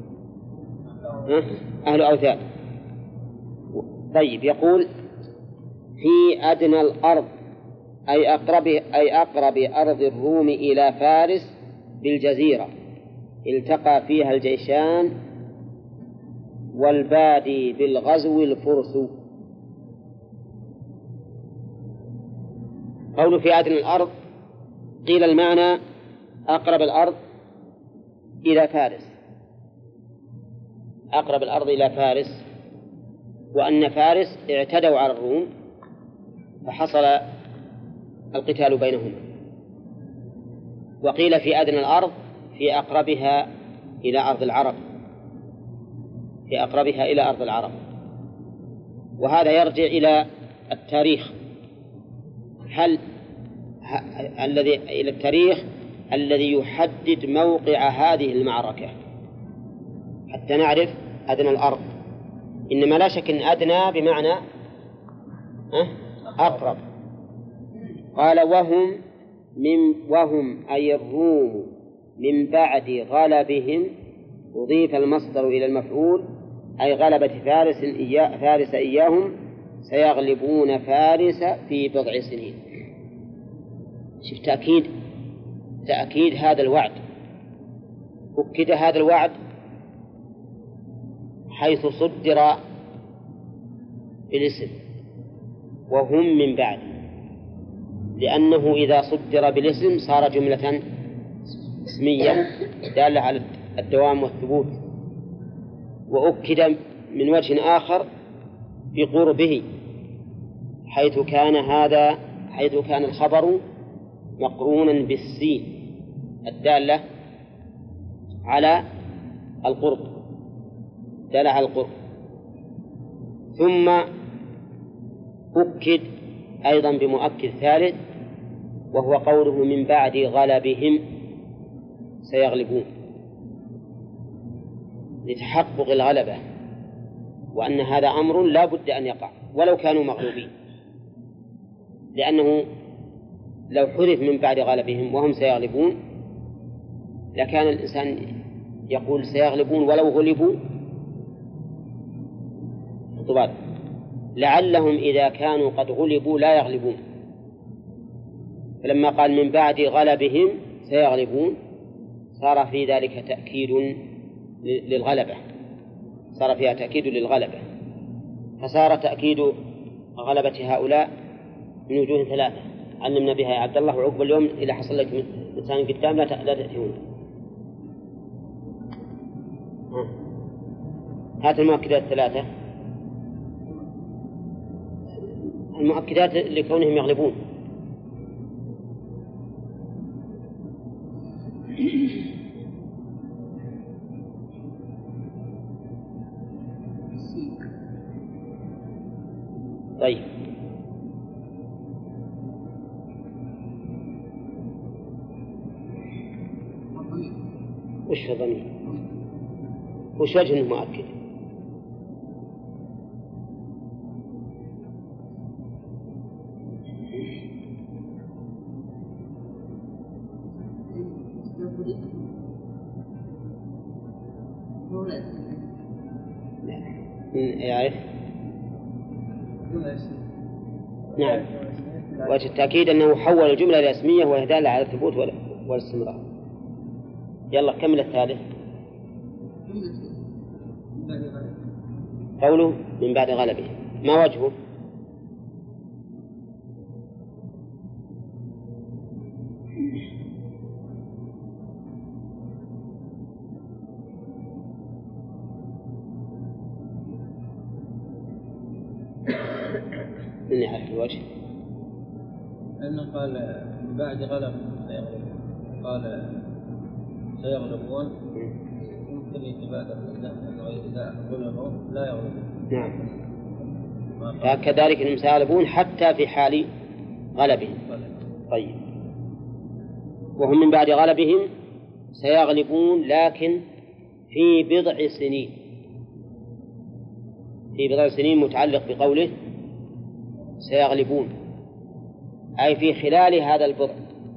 أهل أوثان. طيب، يقول في أدنى الأرض أي أقرب أرض الروم إلى فارس بالجزيرة التقى فيها الجيشان والبادي بالغزو الفرس. قول في أدنى الأرض قيل المعنى أقرب الأرض إلى فارس، أقرب الأرض إلى فارس، وأن فارس اعتدوا على الروم فحصل القتال بينهما. وقيل في أدنى الأرض في أقربها إلى أرض العرب، في أقربها إلى أرض العرب. وهذا يرجع إلى التاريخ، إلى التاريخ الذي يحدد موقع هذه المعركة حتى نعرف أدنى الأرض. إنما لا شك أن أدنى بمعنى أقرب. قال وهم أي الروم من بعد غلبهم، أضيف المصدر إلى المفعول أي غلبة فارس إياهم سيغلبون فارس في بضع سنين. شوف تأكيد هذا الوعد، أكد هذا الوعد حيث صدر بالاسم وهم من بعد، لأنه إذا صدر بالاسم صار جملة اسمية دالة على الدوام والثبوت. وأكد من وجه آخر بقربه حيث كان الخبر مقرونا بالسين الدالة على القرب، دالة على القرب. ثم أكد أيضا بمؤكد ثالث وهو قوله من بعد غلبهم سيغلبون، لتحقق الغلبة، وأن هذا أمر لا بد أن يقع ولو كانوا مغلوبين، لأنه لو حذف من بعد غلبهم وهم سيغلبون لكان الإنسان يقول سيغلبون ولو غلبوا طبعا لعلهم إذا كانوا قد غلبوا لا يغلبون. فلما قال من بعد غلبهم سيغلبون صار في ذلك تأكيد للغلبة، صار فيها تأكيد للغلبة، فصار تأكيد غلبة هؤلاء من وجوه ثلاثة علمنا بها يا عبد الله، وعقب اليوم إذا حصل لك إنسان قدام لا تأتيون. هات المؤكدات الثلاثة، المؤكدات لكونهم يغلبون. طيب وش الضمير؟ وش وجه انه مؤكد؟ يعرف؟ نعم، وجه التأكيد أنه حول الجملة إلى اسمية وهي دالة على الثبوت والاستمرار. يلا كمل الثالث. قوله من بعد غلبه، ما وجهه؟ من يعرف الوجه؟ لأنه قال من بعد غلب سيغلبون، قال سيغلبون يمكن يتبادر أنه إذا غلبوا لا يغلبون. نعم، فكذلك إنهم سيغلبون حتى في حال غلبهم. طيب، وهم من بعد غلبهم سيغلبون لكن في بضع سنين. في بضع سنين متعلق بقوله سيغلبون، أي في خلال هذا البضع،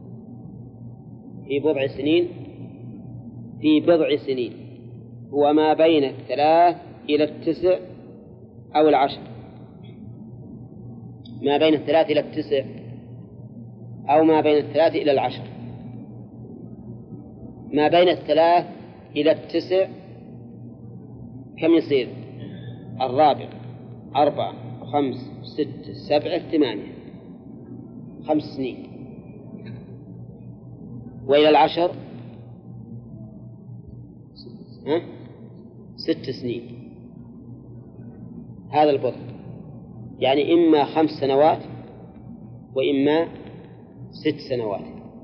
في بضع سنين، في بضع سنين هو ما بين 3 إلى 9 أو 10، ما بين 3 إلى 9 أو ما بين 3 إلى 10. ما بين 3 إلى 9 كم يصير؟ 4 4 5 6 7 8 5 سنين. وإلى 10 6 سنين. هذا البضع يعني إما 5 سنوات وإما 6 سنوات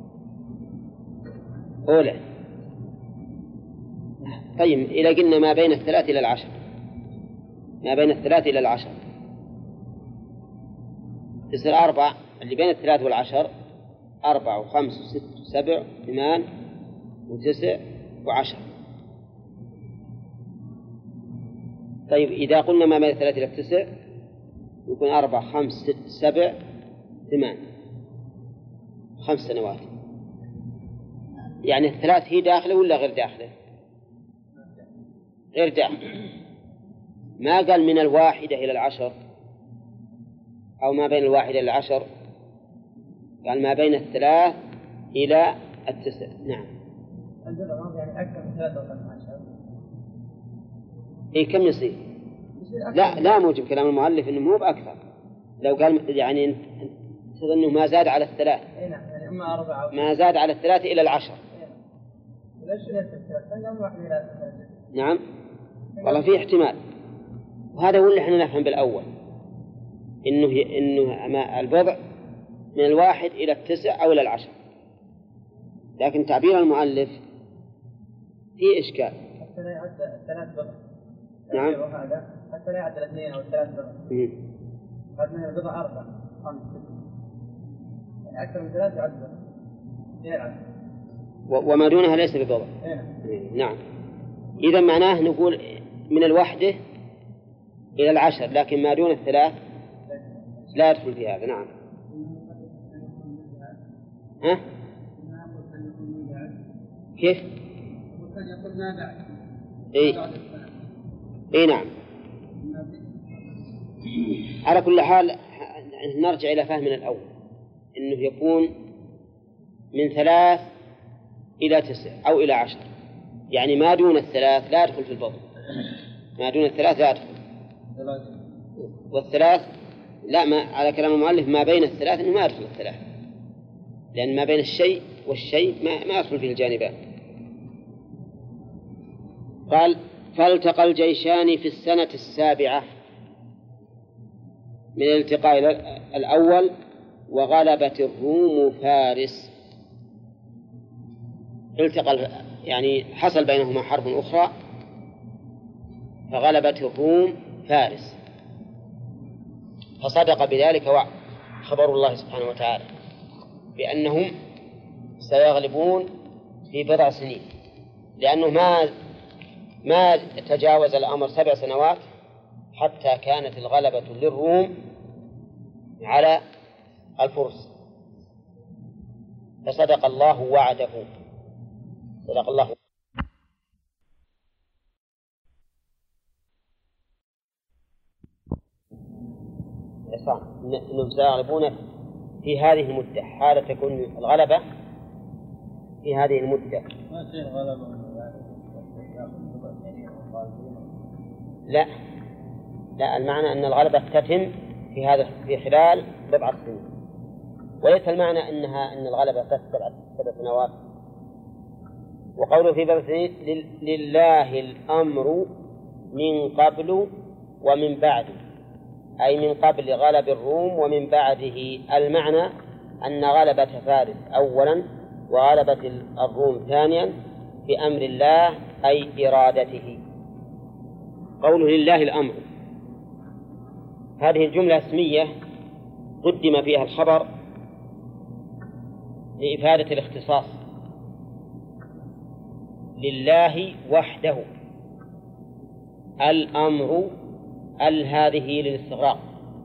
أولى. طيب إذا قلنا ما بين 3 إلى 10، ما بين 3 إلى 10 تصير 4، اللي بين 3 والعشر 4 و5 و6 و7 و8 و9 و10. طيب إذا قلنا ما بين 3 إلى 9 يكون 4 5 6 7 8 5 سنوات. يعني 3 هي داخلة ولا غير داخلة؟ غير داخلة. ما قال من 1 إلى 10 أو ما بين 1 إلى 10، قال ما بين 3 إلى 9. نعم. يعني أكثر من 3 أو 10. إيه كم يصير؟ لا موجب كلام المؤلف إنه مو بأكثر. لو قال يعني تظنه ما زاد على 3. إيه نعم، يعني إما 4 ما زاد على 3 إلى 10. ليش إلى 6؟ قال 1 إلى 3. نعم، والله في احتمال، وهذا هو اللي احنا نفهم بالأول، إنه البضع من 1 إلى 9 أو إلى 10، لكن تعبير المؤلف فيه إشكال. حتى لا يعد 3 بضع. نعم. هذا حتى لا يعد 2 أو 3 بضع. قد من البضع 4 5 6، يعني أكثر من 3 يعد بضع. وما دونها ليس ببضع. نعم. إذا معناه نقول من 1 إلى 10، لكن ما دون 3 لا يدخل في هذا. نعم. ها؟ كيف؟ يقول ما بعد. إيه نعم. على كل حال نرجع إلى فهمنا الأول، إنه يكون من 3 إلى 9 أو إلى 10، يعني ما دون 3 لا يدخل في البضع. ما دون الثلاث لا يدخل. والثلاث لا، ما على كلام المؤلف ما بين الثلاث إنه ما يدخل الثلاث، لأن ما بين الشيء والشيء ما يدخل فيه الجانبان. قال فالتقى الجيشان في السنة السابعة من الالتقاء الأول وغلبت الروم فارس. التقى يعني حصل بينهما حرب أخرى فغلبت الروم فارس، فصدق بذلك خبر الله سبحانه وتعالى بأنهم سيغلبون في بضع سنين، لأنه ما تجاوز الأمر 7 سنوات حتى كانت الغلبة للروم على الفرس، فصدق الله وعده. صدق الله. إنهم سيغلبون في هذه المدة، حالة تكون الغلبة في هذه المدة. ما تصير غلبة لا، المعنى أن الغلبة تتم في خلال بضع سنين، وليس المعنى أن الغلبة تتم 7 سنوات. وقوله في بضع سنين لله الأمر من قبل ومن بعد، أي من قبل غلب الروم ومن بعده، المعنى أن غلبة فارس أولا وغلبة الروم ثانيا بأمر الله أي إرادته. قوله لله الأمر، هذه الجملة اسمية قدم فيها الخبر لإفادة الاختصاص، لله وحده. الأمر هذه للاستغراق،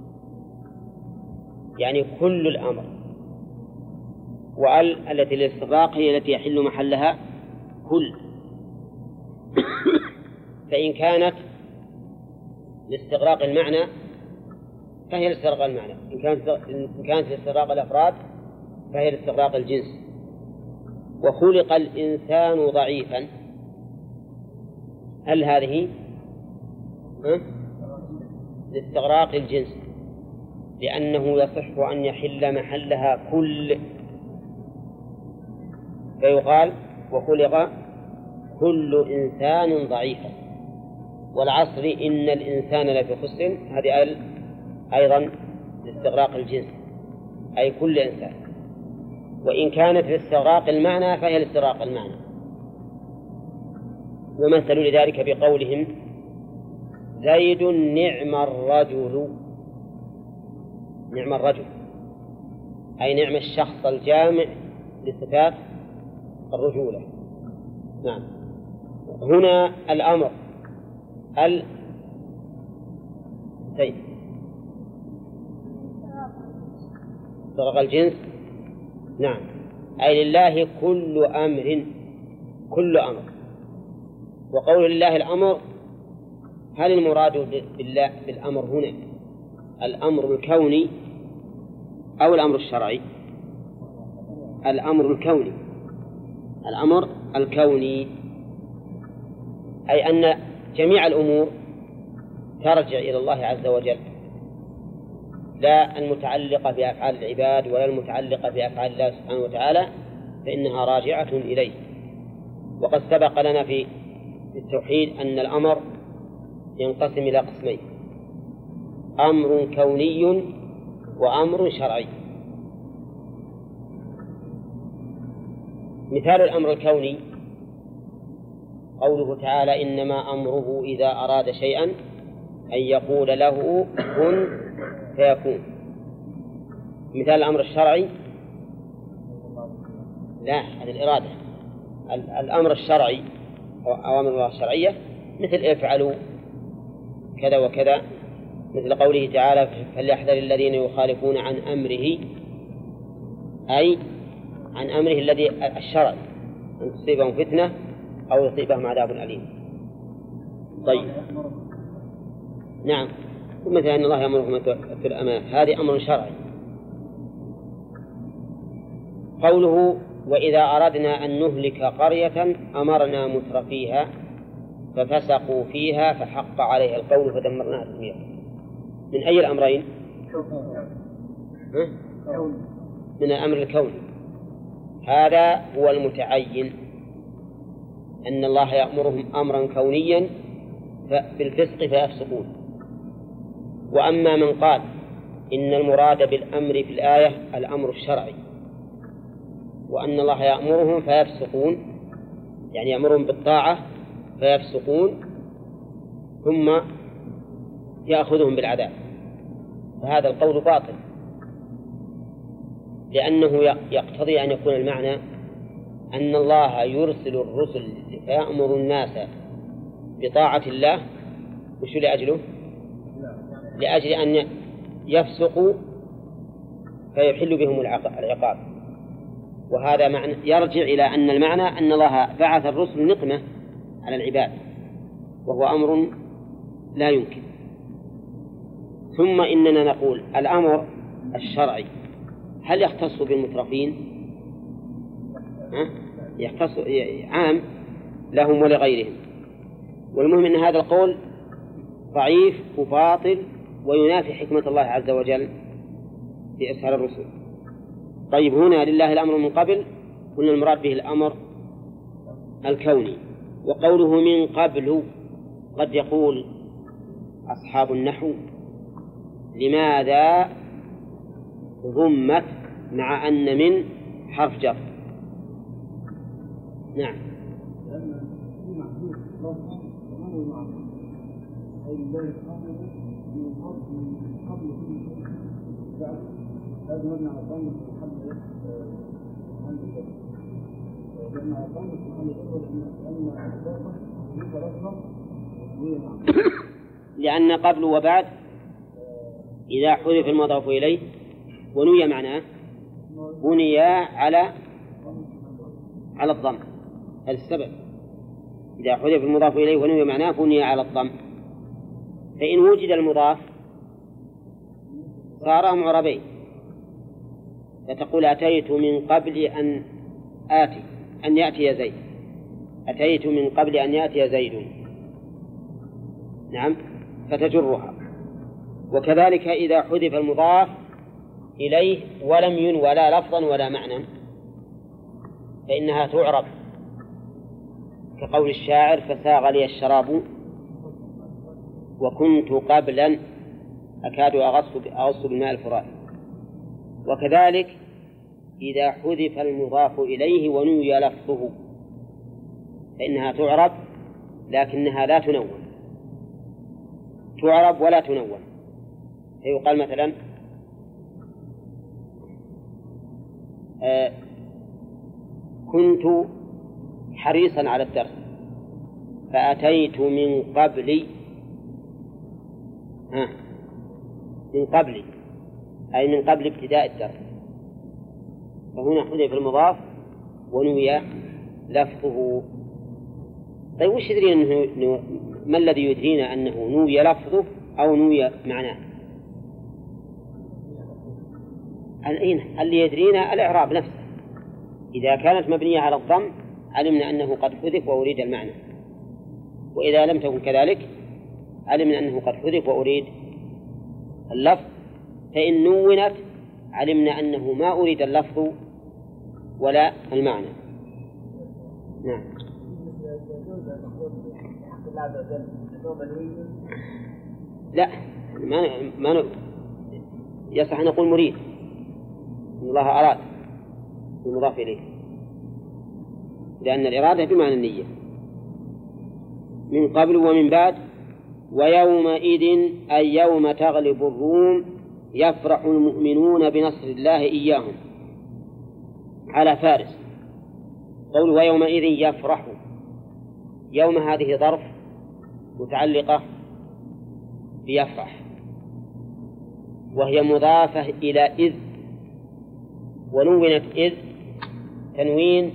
يعني كل الأمر، التي للاستغراق هي التي يحل محلها كل. فإن كانت لاستغراق المعنى فهي لاستغراق المعنى، إن كانت لاستغراق الأفراد فهي لاستغراق الجنس. وخلق الإنسان ضعيفا، هل هذه لاستغراق الجنس، لأنه يصح أن يحل محلها كل، فيقال وخلق كل إنسان ضعيفا. والعصر إن الإنسان لفي خسر، هذه أيضا لاستغراق الجنس أي كل إنسان. وإن كانت لاستغراق المعنى فهي لاستغراق المعنى. ومثلوا لذلك بقولهم زيد نعم الرجل، نعم الرجل أي نعم الشخص الجامع لصفات الرجولة. نعم. هنا الأمر زيد استغراق الجنس، نعم، أي لله كل أمر، كل أمر. وقول لله الأمر، هل المراد بالأمر هنا الأمر الكوني أو الأمر الشرعي؟ الأمر الكوني، الأمر الكوني، أي أن جميع الأمور ترجع إلى الله عز وجل، لا المتعلقة بأفعال العباد ولا المتعلقة بأفعال الله سبحانه وتعالى، فإنها راجعة إليه. وقد سبق لنا في التوحيد أن الأمر ينقسم إلى قسمين: أمر كوني وأمر شرعي. مثال الأمر الكوني قوله تعالى إنما أمره إذا أراد شيئا أن يقول له كن فيكون. مثال الأمر الشرعي لا، هذه الإرادة. الأمر الشرعي أو أوامر الله الشرعية مثل افعلوا كذا وكذا، مثل قوله تعالى فليحذر الذين يخالفون عن أمره، أي عن أمره الذي الشرعي، أن تصيبهم فتنة أو يصيبهم عذاب أليم. طيب، نعم، مثل أن الله يأمركم في الأمانة، هذه أمر شرعي. قوله وإذا أردنا أن نهلك قرية أمرنا مترفيها ففسقوا فيها فحق عليه القول فدمرناها تدميرا. من أي الأمرين؟ من الأمر الكوني. هذا هو المتعين، أن الله يأمرهم أمرا كونيا بالفسق فيفسقون. وأما من قال إن المراد بالأمر في الآية الأمر الشرعي، وأن الله يأمرهم فيفسقون، يعني يأمرهم بالطاعة فيفسقون ثم يأخذهم بالعذاب، فهذا القول باطل، لأنه يقتضي أن يكون المعنى أن الله يرسل الرسل فيأمر الناس بطاعة الله، وش لأجله؟ لأجل أن يفسقوا فيحل بهم العقاب. وهذا معنى يرجع إلى أن المعنى أن الله بعث الرسل نقمة على العباد، وهو أمر لا يمكن. ثم إننا نقول الأمر الشرعي هل يختص بالمترفين؟ يختص عام لهم ولغيرهم. والمهم أن هذا القول ضعيف وباطل وينافي حكمة الله عز وجل في إرسال الرسل. طيب، هنا لله الأمر من قبل، قلنا المراد به الأمر الكوني. وقوله من قبل، قد يقول أصحاب النحو لماذا ضمت مع أن من حرف جر؟ نعم، لأن قبل وبعد إذا حذف المضاف إليه ونوي معناه بني على الضم. هذا السبب، إذا حذف المضاف إليه ونوي معناه بني على الضم. فإن وجد المضاف صار معربين، فتقول أتيت من قبل أن يأتي زيد، أتيت من قبل أن يأتي زيد، نعم، فتجرها. وكذلك إذا حذف المضاف إليه ولم ينوى لا لفظا ولا معنى فإنها تعرب، كقول الشاعر فساغ لي الشراب وكنت قبلا أكاد أغص بالماء الفرات. وكذلك إذا حذف المضاف إليه ونوي لفظه فإنها تعرب لكنها لا تنون، تعرب ولا تنون. فيقال مثلا كنت حريصا على الدرس فأتيت من قبل من قبل، أي من قبل ابتداء الدرس. فهنا حذف المضاف ونوي لفظه. طيب، وش يدرينا ما الذي يدرينا أنه نوي لفظه أو نوي معناه؟ اللي يدرينا الإعراب نفسه. إذا كانت مبنية على الضم علمنا أنه قد حذف وأريد المعنى، وإذا لم تكن كذلك علمنا أنه قد حذف وأريد اللفظ. فإن نونت علمنا أنه ما أريد اللفظ ولا المعنى. نعم. لا، ما يصح أن نقول مريد، إن الله أراد المضاف إليه، لأن الإرادة بمعنى النية. من قبل ومن بعد. ويومئذ أي يوم تغلب الروم يفرح المؤمنون بنصر الله إياهم على فارس. قول ويومئذ يفرح، يوم هذه ظرف متعلقة بيفرح، وهي مضافة إلى إذ، ونونت إذ تنوين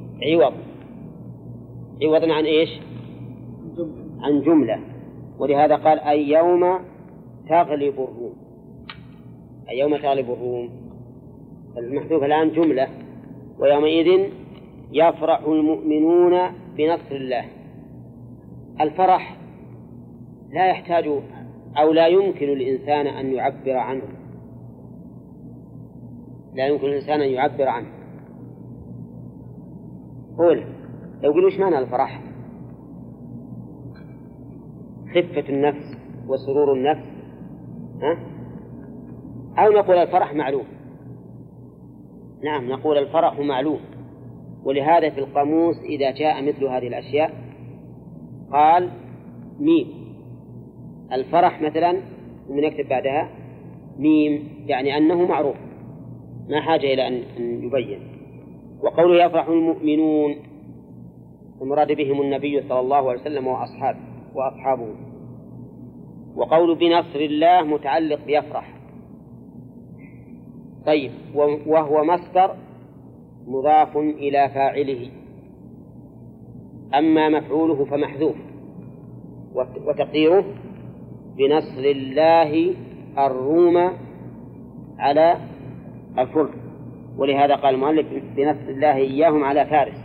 عوضا عن إيش؟ عن جملة. ولهذا قال أي يوم تغلب الروم، أي يوم تغلب الروم. المحذوف الآن جملة، ويومئذ يفرح المؤمنون بنصر الله. الفرح لا يحتاج أو لا يمكن الإنسان أن يعبر عنه، لا يمكن الإنسان أن يعبر عنه. قول لو قلوا إيش معنى الفرح؟ خفة النفس وسرور النفس، ها؟ أو نقول الفرح معلوم. نعم نقول الفرح معلوم، ولهذا في القاموس إذا جاء مثل هذه الأشياء قال ميم. الفرح مثلا من يكتب بعدها ميم يعني أنه معروف، ما حاجة إلى أن يبين. وقوله يفرح المؤمنون المراد بهم النبي صلى الله عليه وسلم وأصحابه. وقول بنصر الله متعلق بيفرح. طيب، وهو مصدر مضاف إلى فاعله، أما مفعوله فمحذوف، وتقديره بنصر الله الروم على الفرس، ولهذا قال المؤلف بنصر الله إياهم على فارس.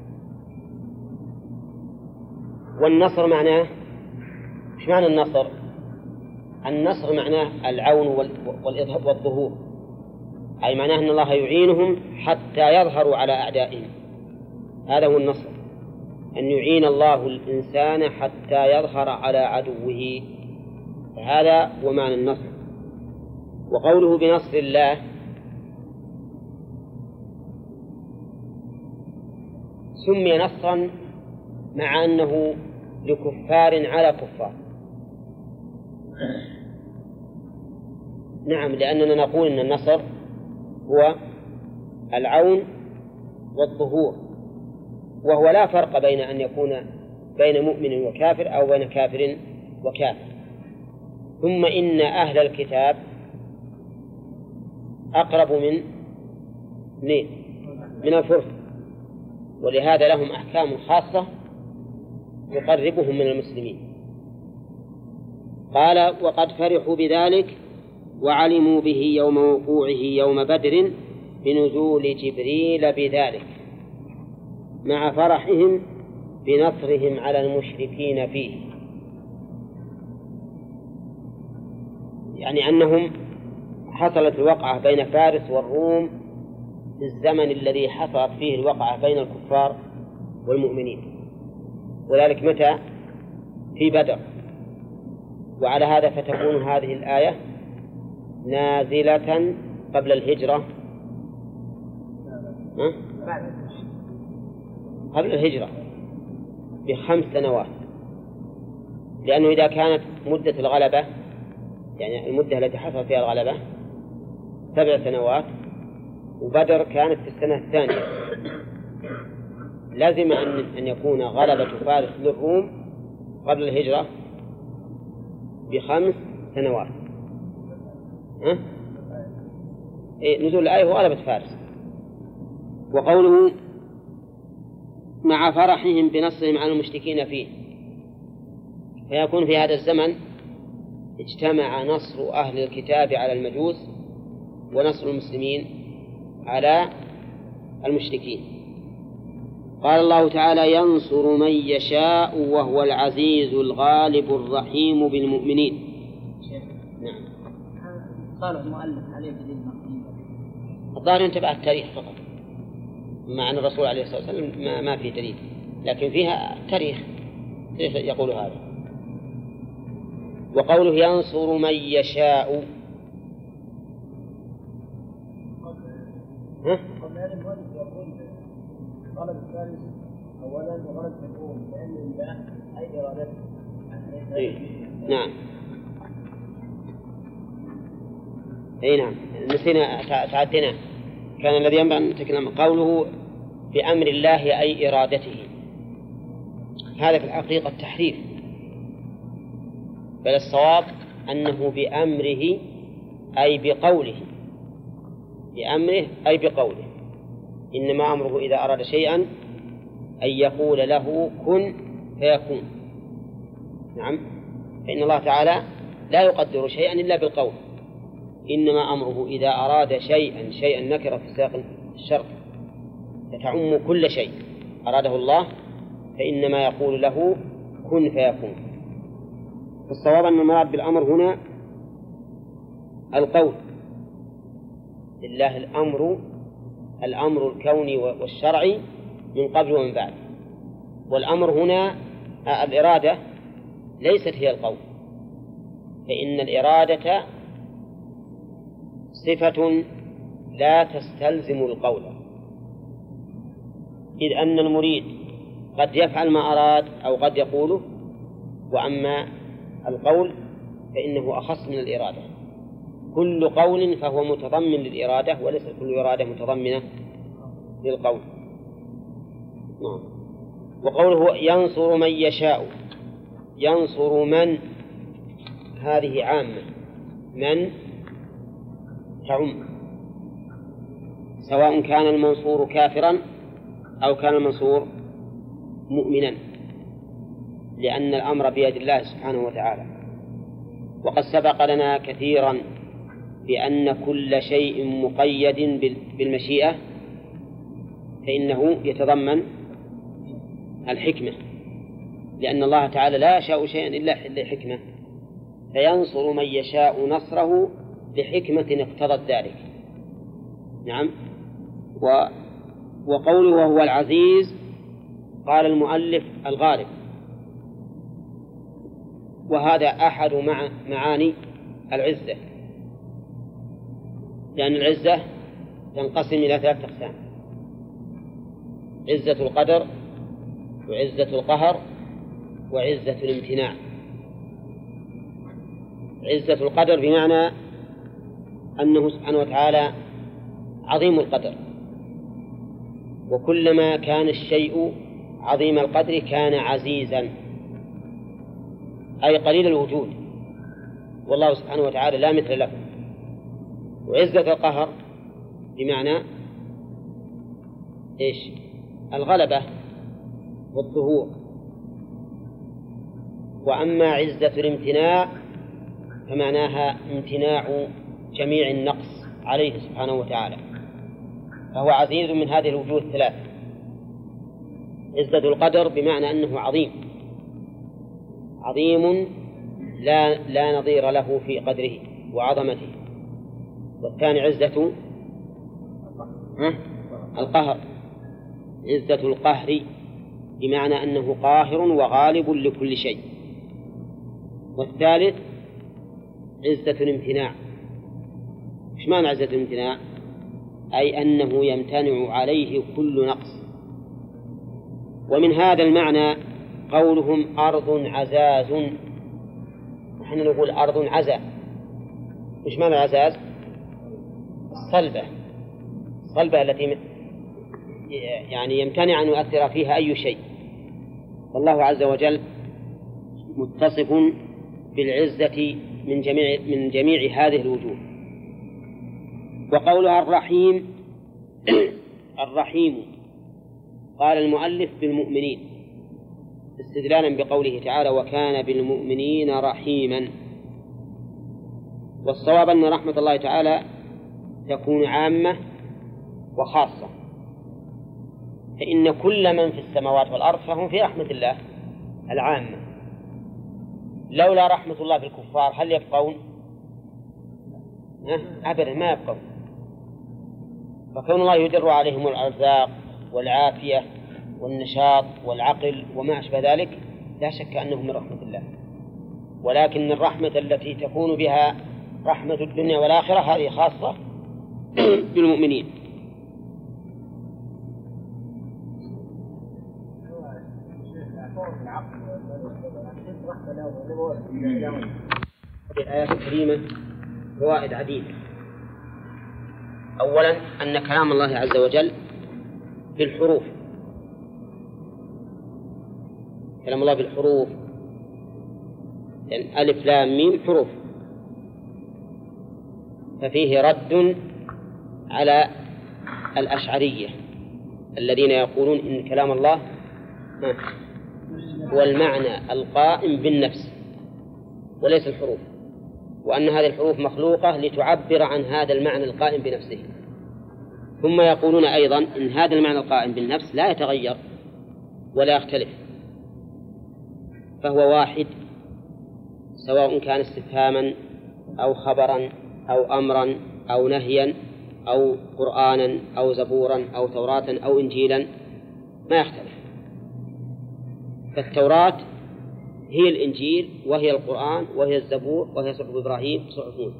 والنصر معناه إيش معنى النصر؟ النصر معناه العون والظهور، أي معناه أن الله يعينهم حتى يظهروا على أعدائهم. هذا هو النصر، أن يعين الله الإنسان حتى يظهر على عدوه، هذا هو معنى النصر. وقوله بنصر الله سمي نصرا مع أنه لكفار على كفار. نعم، لأننا نقول أن النصر هو العون والظهور، وهو لا فرق بين أن يكون بين مؤمن وكافر أو بين كافر وكافر. ثم إن أهل الكتاب أقرب من الفرس، ولهذا لهم أحكام خاصة يقربهم من المسلمين. قال وقد فرحوا بذلك وعلموا به يوم وقوعه يوم بدر بنزول جبريل بذلك، مع فرحهم بنصرهم على المشركين فيه، يعني أنهم حصلت الوقعة بين فارس والروم في الزمن الذي حصلت فيه الوقعة بين الكفار والمؤمنين، وذلك متى؟ في بدر. وعلى هذا فتكون هذه الآية نازلة قبل الهجرة، قبل الهجرة ب5 سنوات، لأنه إذا كانت مدة الغلبة يعني المدة التي حصل فيها الغلبة 7 سنوات، وبدر كانت في السنة الثانية، لازم أن يكون غلبة فارس للروم قبل الهجرة ب5 سنوات. نزول الآية هو غلبة فارس. وقوله مع فرحهم بنصرهم على المشركين فيه، فيكون في هذا الزمن اجتمع نصر أهل الكتاب على المجوس ونصر المسلمين على المشركين. قال الله تعالى ينصر من يشاء وهو العزيز الغالب الرحيم بالمؤمنين. نعم. قال المؤلف عليه دليل مقدم. الظاهر ينتبه التاريخ فقط، مع أن الرسول عليه الصلاة والسلام ما فيه دليل، لكن فيها تاريخ يقول هذا. وقوله ينصر من يشاء، قبل هذا المؤلف يقول غلب الثالث أولا وغلب الروم لأن الله أي إرادته. نعم. أي نعم، نسينا تعدينا، كان الذي ينبغي أن نتكلم قوله بأمر الله أي إرادته، هذا في الحقيقة التحريف، بل الصواب أنه بأمره أي بقوله، بأمره أي بقوله، إنما أمره إذا أراد شيئا أن يقول له كن فيكون. نعم، فإن الله تعالى لا يقدر شيئا إلا بالقول، إنما أمره إذا أراد شيئا نكرة في سياق الشرط فتعم كل شيء أراده الله، فإنما يقول له كن فيكون. فالصواب أن المراد بالأمر هنا القول، لله الأمر الكوني والشرعي من قبل ومن بعد. والأمر هنا الإرادة ليست هي القول، فإن الإرادة صفة لا تستلزم القول، إذ أن المريد قد يفعل ما أراد أو قد يقوله، وأما القول فإنه أخص من الإرادة. كل قول فهو متضمن للإرادة، وليس كل إرادة متضمنة للقول. وقوله ينصر من يشاء، ينصر من هذه عامة، من تعم، سواء كان المنصور كافرا أو كان المنصور مؤمنا، لأن الأمر بيد الله سبحانه وتعالى. وقد سبق لنا كثيرا بأن كل شيء مقيد بالمشيئة فإنه يتضمن الحكمة، لأن الله تعالى لا يشاء شيئا إلا حكمة، فينصر من يشاء نصره لحكمة اقتضت ذلك. نعم. وقوله وهو العزيز، قال المؤلف الغالب، وهذا أحد معاني العزة، لأن العزة تنقسم إلى 3 أقسام: عزة القدر، وعزة القهر، وعزة الامتناع. عزة القدر بمعنى أنه سبحانه وتعالى عظيم القدر، وكلما كان الشيء عظيم القدر كان عزيزا، أي قليل الوجود، والله سبحانه وتعالى لا مثل له. وعزة القهر بمعنى إيش؟ الغلبة والظهور. وأما عزة الامتناع فمعناها امتناع جميع النقص عليه سبحانه وتعالى، فهو عزيز من هذه الوجوه 3. عزة القدر بمعنى أنه عظيم لا نظير له في قدره وعظمته. والثاني عزة القهر، عزة القهر بمعنى أنه قاهر وغالب لكل شيء. والثالث عزة الامتناع. إيش معنى عزة الامتناع؟ أي أنه يمتنع عليه كل نقص. ومن هذا المعنى قولهم أرض عزاز، نحن نقول أرض عزا. إيش معنى العزاز؟ الصلبة التي يعني يمتنع أن يؤثر فيها أي شيء. والله عز وجل متصف بالعزة من جميع هذه الوجوه. وقولها الرحيم الرحيم قال المؤلف بالمؤمنين استدلالا بقوله تعالى وكان بالمؤمنين رحيما. والصواب أن رحمة الله تعالى تكون عامة وخاصة، فإن كل من في السماوات والأرض فهم في رحمة الله العامة. لولا رحمة الله في الكفار هل يبقون؟ أبدا ما يبقون. فكون الله يدر عليهم الأرزاق والعافية والنشاط والعقل وما أشبه ذلك لا شك أنهم من رحمة الله، ولكن الرحمة التي تكون بها رحمة الدنيا والآخرة هذه خاصة بالمؤمنين. في الآيات الكريمة فوائد عديدة. أولا أن كلام الله عز وجل بالحروف، كلام الله بالحروف، يعني ألف لام ميم حروف، ففيه رد على الأشعرية الذين يقولون إن كلام الله هو المعنى القائم بالنفس وليس الحروف، وأن هذه الحروف مخلوقة لتعبر عن هذا المعنى القائم بنفسه. ثم يقولون أيضا إن هذا المعنى القائم بالنفس لا يتغير ولا يختلف، فهو واحد، سواء كان استفهاما أو خبرا أو أمرا أو نهيا أو قرآنا أو زبورا أو توراة أو إنجيلا، ما يختلف. فالتوراة هي الإنجيل وهي القرآن وهي الزبور وهي صحف إبراهيم وصحف موسى.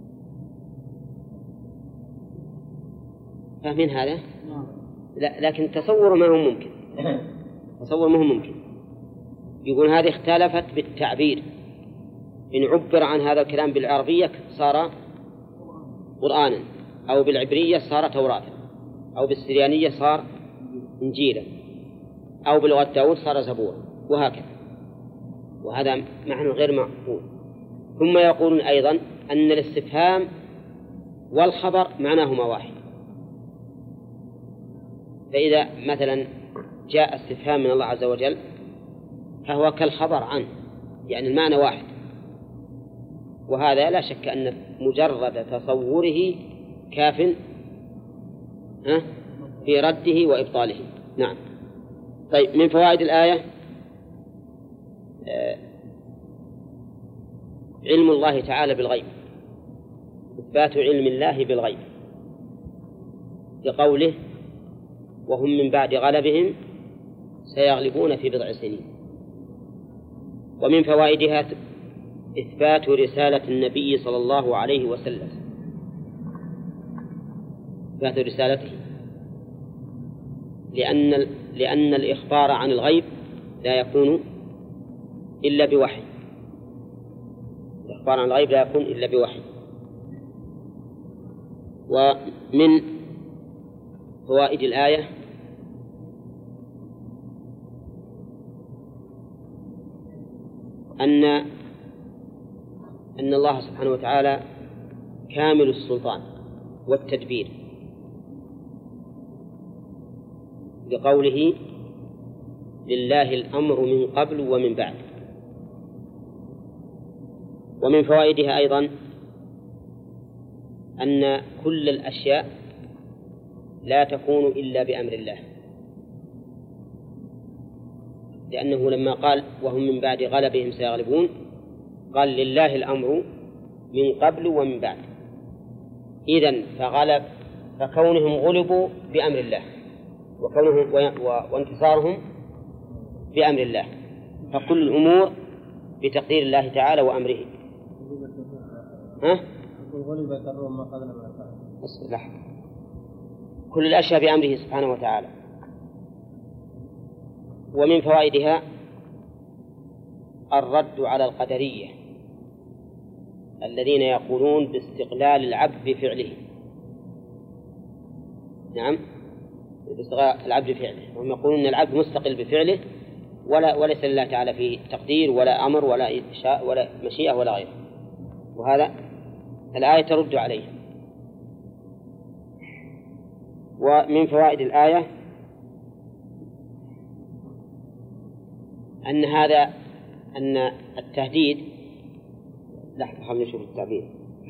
فاهمين هذا؟ لا، لكن تصور ما هو ممكن. تصور ما هو ممكن. يقول هذه اختلفت بالتعبير، إن عبر عن هذا الكلام بالعربية صار قرآنا، أو بالعبرية صار توراة، أو بالسريانية صار إنجيلا، أو بلغة داود صار زبورا، وهكذا. وهذا معنى غير معقول. ثم يقولون أيضا أن الاستفهام والخبر معناهما واحد. فإذا مثلا جاء استفهام من الله عز وجل فهو كالخبر عنه، يعني المعنى واحد. وهذا لا شك أن مجرد تصوره كاف في رده وإبطاله. نعم. طيب، من فوائد الآية علم الله تعالى بالغيب، إثبات علم الله بالغيب، لقوله وهم من بعد غلبهم سيغلبون في بضع سنين. ومن فوائدها إثبات رسالة النبي صلى الله عليه وسلم، إثبات رسالته، لأن الإخبار عن الغيب لا يكون إلا بوحي. الإخبار عن الغيب لا يكون إلا بوحي. ومن فوائد الآية أن الله سبحانه وتعالى كامل السلطان والتدبير، لقوله لله الأمر من قبل ومن بعد. ومن فوائدها أيضا أن كل الأشياء لا تكون إلا بأمر الله، لأنه لما قال وهم من بعد غلبهم سيغلبون قال لله الأمر من قبل ومن بعد. إذن فكونهم غلبوا بأمر الله، وكونهم وانتصارهم بأمر الله، فكل الأمور بتقدير الله تعالى وأمره. غلبت الروم ما قبل ما كل الأشياء بأمره سبحانه وتعالى. ومن فوائدها الرد على القدرية الذين يقولون باستقلال العبد بفعله. نعم، باستقلال العبد بفعله، وهم يقولون أن العبد مستقل بفعله وليس لله تعالى فيه تقدير ولا أمر ولا إنشاء ولا مشيئة ولا غيره. وهذا الآية ترد عليه. ومن فوائد الآية أن التهديد، لحظة خلينا نشوف التعبير.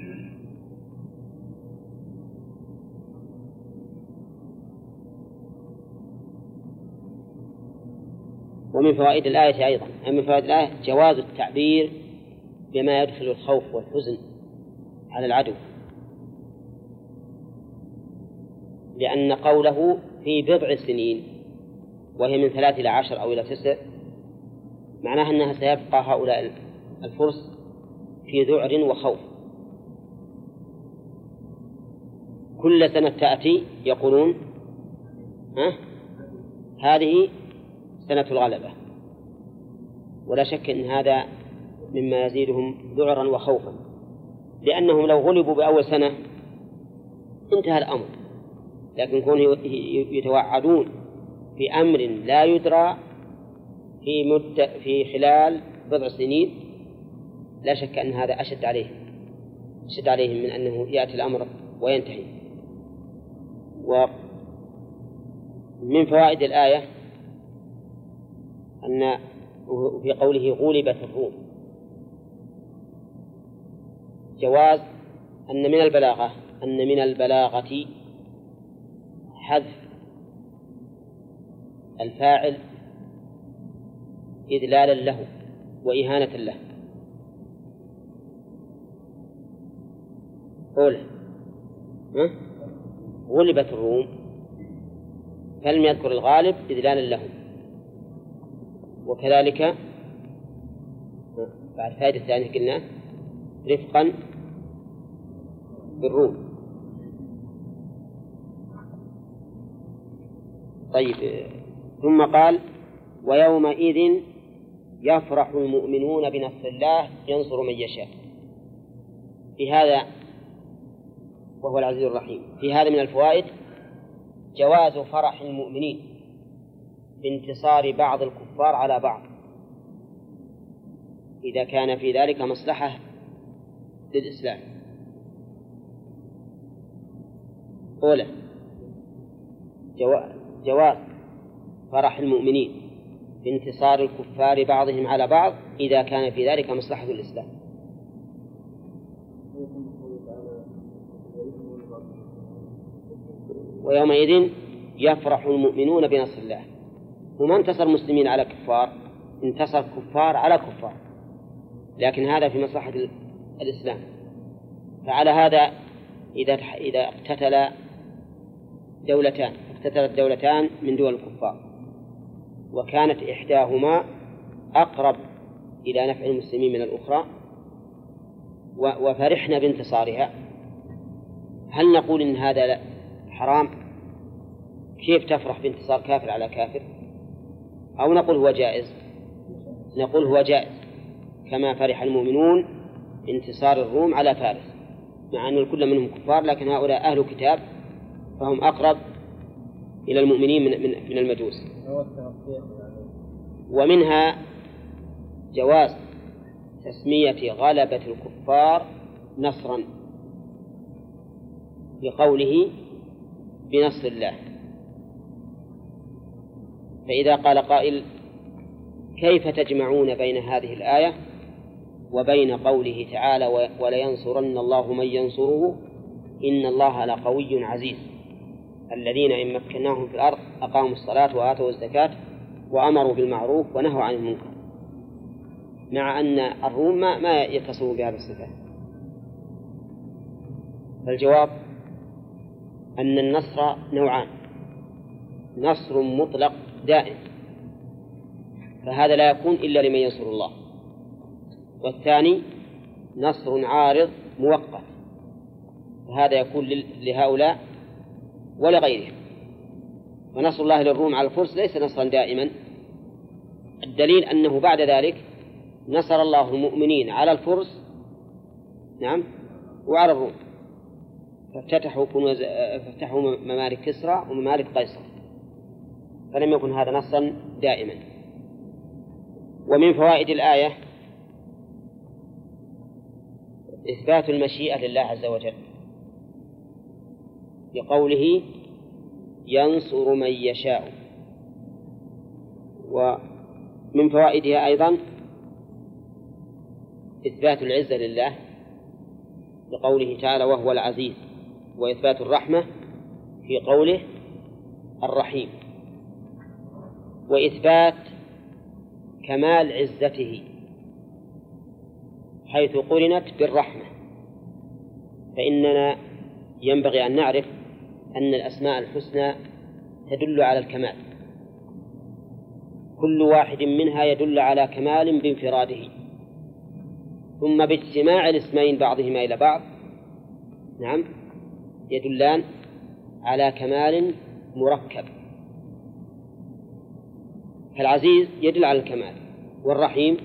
ومن فوائد الآية أيضا، من فوائد الآية جواز التعبير بما يدخل الخوف والحزن على العدو، لأن قوله في بضع سنين وهي من 3 إلى 10 أو إلى 9 معناها أنها سيبقى هؤلاء الفرس في ذعر وخوف. كل سنة تأتي يقولون هذه سنة الغلبة، ولا شك أن هذا مما يزيدهم ذعرا وخوفا، لأنهم لو غلبوا بأول سنة انتهى الأمر، لكن كونوا يتوعدون في أمر لا يدرى في خلال بضع سنين، لا شك أن هذا أشد عليهم من أنه يأتي الأمر وينتهي. ومن فوائد الآية أن في قوله غلبت الروم جواز أن من البلاغة حذف الفاعل إذلالا له وإهانة له. قوله غلبت الروم فلم يذكر الغالب إذلالا لهم. وكذلك بعد فائدة الثانية قلنا رفقا بالروم. طيب ثم قال ويومئذ يفرح المؤمنون بنصر الله ينصر من يشاء. في هذا وهو العزيز الرحيم في هذا من الفوائد جواز فرح المؤمنين بانتصار بعض الكفار على بعض إذا كان في ذلك مصلحة للإسلام. أولا جواز فرح المؤمنين بانتصار الكفار بعضهم على بعض إذا كان في ذلك مصلحة الإسلام. ويومئذ يفرح المؤمنون بنصر الله. وما انتصر المسلمين على كفار، انتصر كفار على كفار، لكن هذا في مصلحة الإسلام. فعلى هذا إذا اقتتلت دولتان من دول الكفار وكانت إحداهما أقرب إلى نفع المسلمين من الأخرى وفرحنا بانتصارها، هل نقول إن هذا حرام؟ كيف تفرح بانتصار كافر على كافر؟ أو نقول هو جائز؟ نقول هو جائز، كما فرح المؤمنون بانتصار الروم على فارس، مع أن الكل منهم كفار، لكن هؤلاء أهل كتاب فهم أقرب إلى المؤمنين من المجوس. ومنها جواز تسمية غلبة الكفار نصرا بقوله بنصر الله. فإذا قال قائل كيف تجمعون بين هذه الآية وبين قوله تعالى ولينصرن الله من ينصره إن الله لقوي عزيز الذين إن مكناهم في الأرض أقاموا الصلاة وآتوا الزكاة وأمروا بالمعروف ونهوا عن المنكر، مع أن الروم ما يتصفون بهذه الصفات؟ فالجواب أن النصر نوعان: نصر مطلق دائم فهذا لا يكون إلا لمن ينصر الله، والثاني نصر عارض مؤقت فهذا يكون لهؤلاء ولغيرهم. ونصر الله للروم على الفرس ليس نصرا دائما، الدليل أنه بعد ذلك نصر الله المؤمنين على الفرس وعلى الروم، فافتتحوا ممالك كسرى وممالك قيصر، فلم يكن هذا نصرا دائما. ومن فوائد الآية إثبات المشيئة لله عز وجل بقوله ينصر من يشاء. ومن فوائدها أيضا إثبات العزة لله بقوله تعالى وهو العزيز، وإثبات الرحمة في قوله الرحيم، وإثبات كمال عزته حيث قرنت بالرحمة. فإننا ينبغي أن نعرف أن الأسماء الحسنى تدل على الكمال، كل واحد منها يدل على كمال بانفراده، ثم باجتماع الاسمين بعضهما إلى بعض يدلان على كمال مركب. فالعزيز يدل على الكمال والرحيم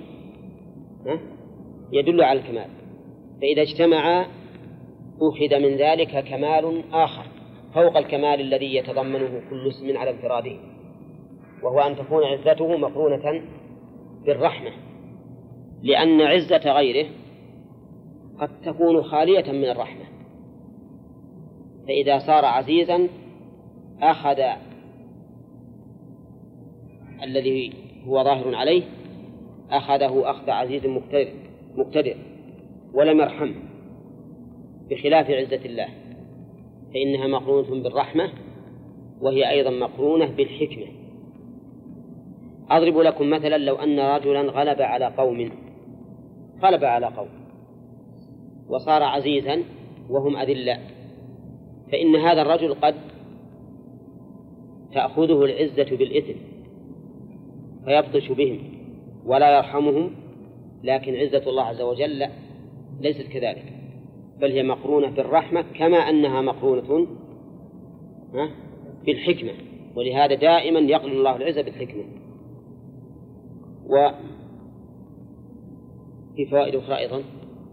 يدل على الكمال، فإذا اجتمعا أخذ من ذلك كمال آخر فوق الكمال الذي يتضمنه كل اسم على انفراده، وهو أن تكون عزته مقرونة بالرحمة، لأن عزة غيره قد تكون خالية من الرحمة، فإذا صار عزيزا أخذ الذي هو ظاهر عليه أخذه أخذ عزيز مقتدر ولم يرحمه، بخلاف عزة الله فإنها مقرونة بالرحمة وهي أيضا مقرونة بالحكمة. أضرب لكم مثلا لو أن رجلا غلب على قوم وصار عزيزا وهم أذلاء، فإن هذا الرجل قد تأخذه العزة بالإثم فيبطش بهم ولا يرحمهم، لكن عزة الله عز وجل ليست كذلك، بل هي مقرونة بالرحمة كما أنها مقرونة بالحكمة، ولهذا دائما يقرن الله العزة بالحكمة. وفي فوائد أخرى أيضا.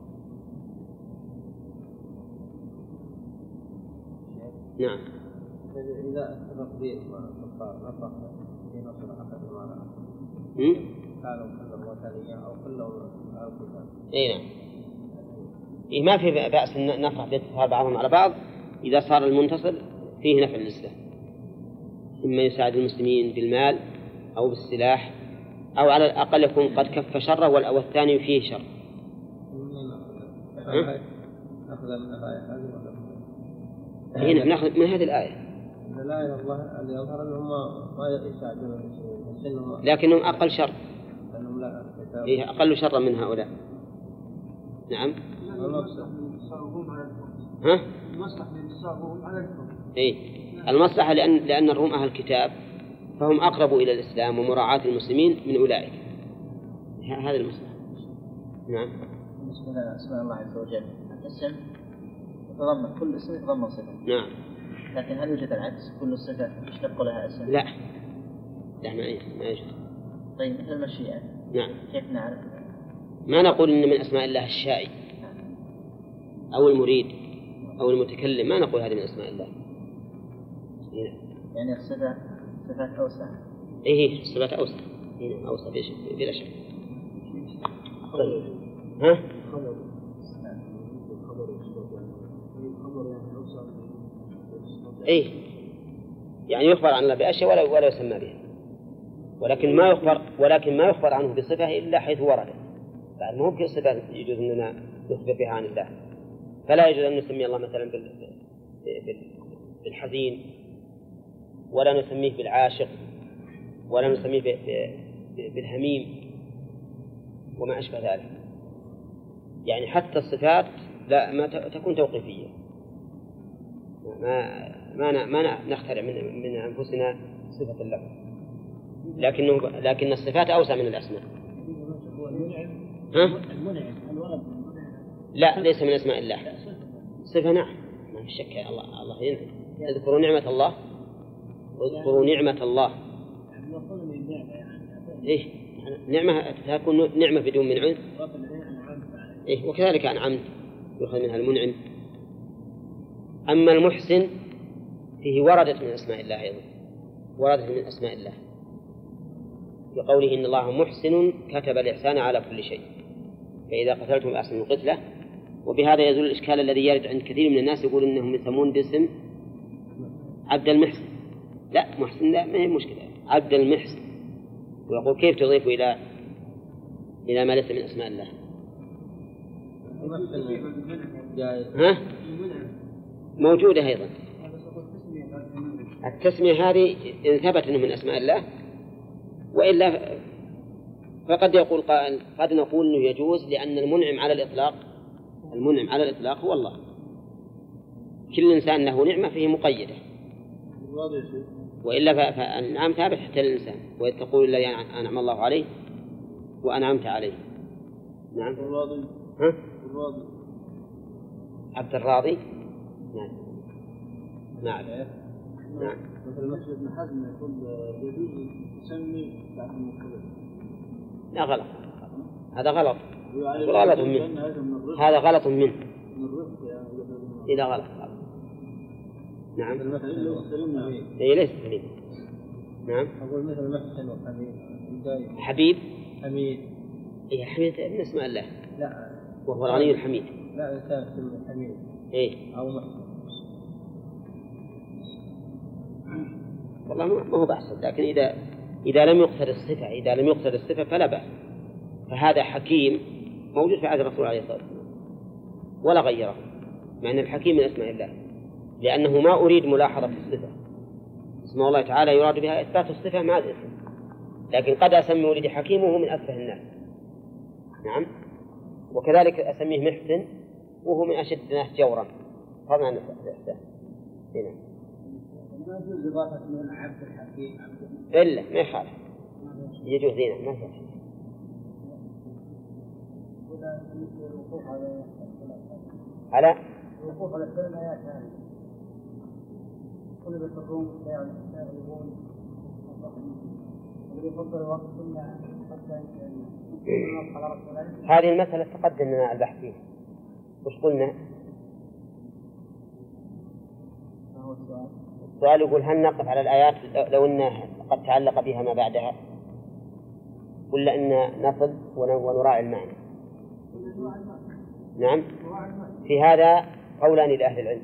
نعم. إذا أتفق بيت نطق في نصر أحد المعنى قالوا كلهم وثنيا أو كلهم الكتاب. إيه نعم. إيه ما في بأس نفرح باتصال بعضهم على بعض إذا صار المنتصر فيه نفع للإسلام، إما يساعد المسلمين بالمال أو بالسلاح، أو على الأقل يكون قد كف شره والثاني فيه شر. نأخذ من الآية هذه هنا نأخذ من هذه الآية. الآية الله اللي يظهر أنهم ما يساعدون المسلمين، لكنهم أقل شر، أنهم لا إيه أقل شرا من هؤلاء. نعم. ها؟ إيه المصلحة لأن الروم أهل الكتاب فهم أقرب إلى الإسلام ومراعاة المسلمين من أولئك، هذا المصلحة. نعم. بالنسبة لأسماء الله عز وجل الاسم يتضمن كل اسم يتضمن صفة. نعم. لكن هل يوجد العكس كل صفة يشتق لها اسم؟ لا ما يوجد. طيب مثل المشيئة. نعم. كيف نعرف؟ ما نقول إن من أسماء الله الشائي أو المريد أو المتكلم، ما نقول هذه من أسماء الله. يعني صفات أوسع. إيه صفات أوسع. أوسع بلا شك. طيب. ها؟ إيه يعني يخبر عن الله بأشياء ولا يسمى بها، ولكن ما يخبر عنه بصفة إلا حيث وردت. بعد ما هو في صفات يجوز أننا نخبر بها عن الله، فلا يجوز أن نسمي الله مثلا بالحزين، ولا نسميه بالعاشق، ولا نسميه بالهميم وما أشبه ذلك. يعني حتى الصفات لا ما تكون توقيفية، ما نخترع من أنفسنا صفة له، لكن الصفات أوسع من الأسماء. ها؟ لا ليس من أسماء الله صفة. نعم ما في شك. الله ينعم. اذكروا نعمة الله واذكروا نعمة الله. إيه نعمة تكون نعمة بدون منعم. إيه وكذلك أنعمت يؤخذ منها المنعم. أما المحسن فيه وردت من أسماء الله أيضا، وردت من أسماء الله بقوله إن الله محسن كتب الإحسان على كل شيء، فإذا قتلتم فأحسنوا القتلة. وبهذا يزول الإشكال الذي يرد عند كثير من الناس يقول إنهم يسمون باسم عبد المحسن. لا محسن لا ما هي مشكلة، عبد المحسن، ويقول كيف تضيف إلى ما ليس من أسماء الله. ها؟ موجودة أيضا التسمية هذه إن ثبت أنه من أسماء الله، وإلا فقد يقول قائل قد نقول أنه يجوز لأن المنعم على الإطلاق هو الله. كل إنسان له نعمة فيه مقيدة، وإلا فالنعم ثابت حتى للإنسان. وإذ تقول الذي أنعم الله عليه وأنعمت عليه. نعم. ها؟ عبد الراضي. نعم. نعم. نعم. مثل مسجد ابن حزم يقول يجوز يسمي بعد المقتدى. لا غلط، هذا غلط. هذا غلط منه. إذا غلط. نعم. إيه ليس سليم. نعم. أقول مثل محسن وحميد. حبيب. حميد. إيه حميد من اسم الله. لا. وهو الغني الحميد. لا إنسان اسمه حميد. إيه. أو محسن. والله ما هو بحث، لكن إذا لم يقصد الصفة فلا بأس. فهذا حكيم موجود في عهد الرسول عليه الصلاة والسلام ولا غيره، مع أن الحكيم من أسماء الله، لأنه ما أريد ملاحظة الصفة. اسم الله تعالى يراد بها إثبات الصفة مع الاسم، لكن قد أسمي ولدي حكيم وهو من أسفه الناس. نعم. وكذلك أسميه محسن وهو من أشد الناس جورا. هذا عن الإحسان. هنا. ما يجوز إضافة من عبد الحكيم إلا ما يخالف. يجوز هنا ما في شيء. على الوقوف على السلم آيات ثانية. كل بالتقوم يغلبون والذي يفضل الوقت كنا حتى هذه المسألة تقدم لنا البحث فيها. وش قلنا؟ السؤال يقول هل نقف على الآيات لو أن قد تعلق بها ما بعدها ولا أن نصل ونراعي المعنى؟ نعم. في هذا قولان لأهل العلم،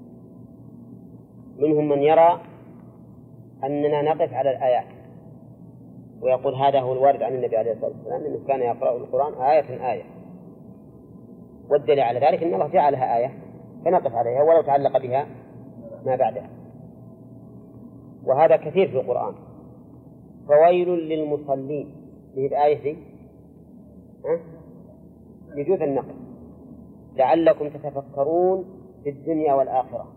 منهم من يرى أننا نقف على الآيات ويقول هذا هو الوارد عن النبي عليه الصلاة والسلام أنه كان يقرأ القرآن آية آية، والدليل على ذلك أن الله جعلها آية فنقف عليها ولو تعلق بها ما بعدها. وهذا كثير في القرآن. فويل للمصلين هي الآية دي يجوز النقل لعلكم تتفكرون في الدنيا والآخرة.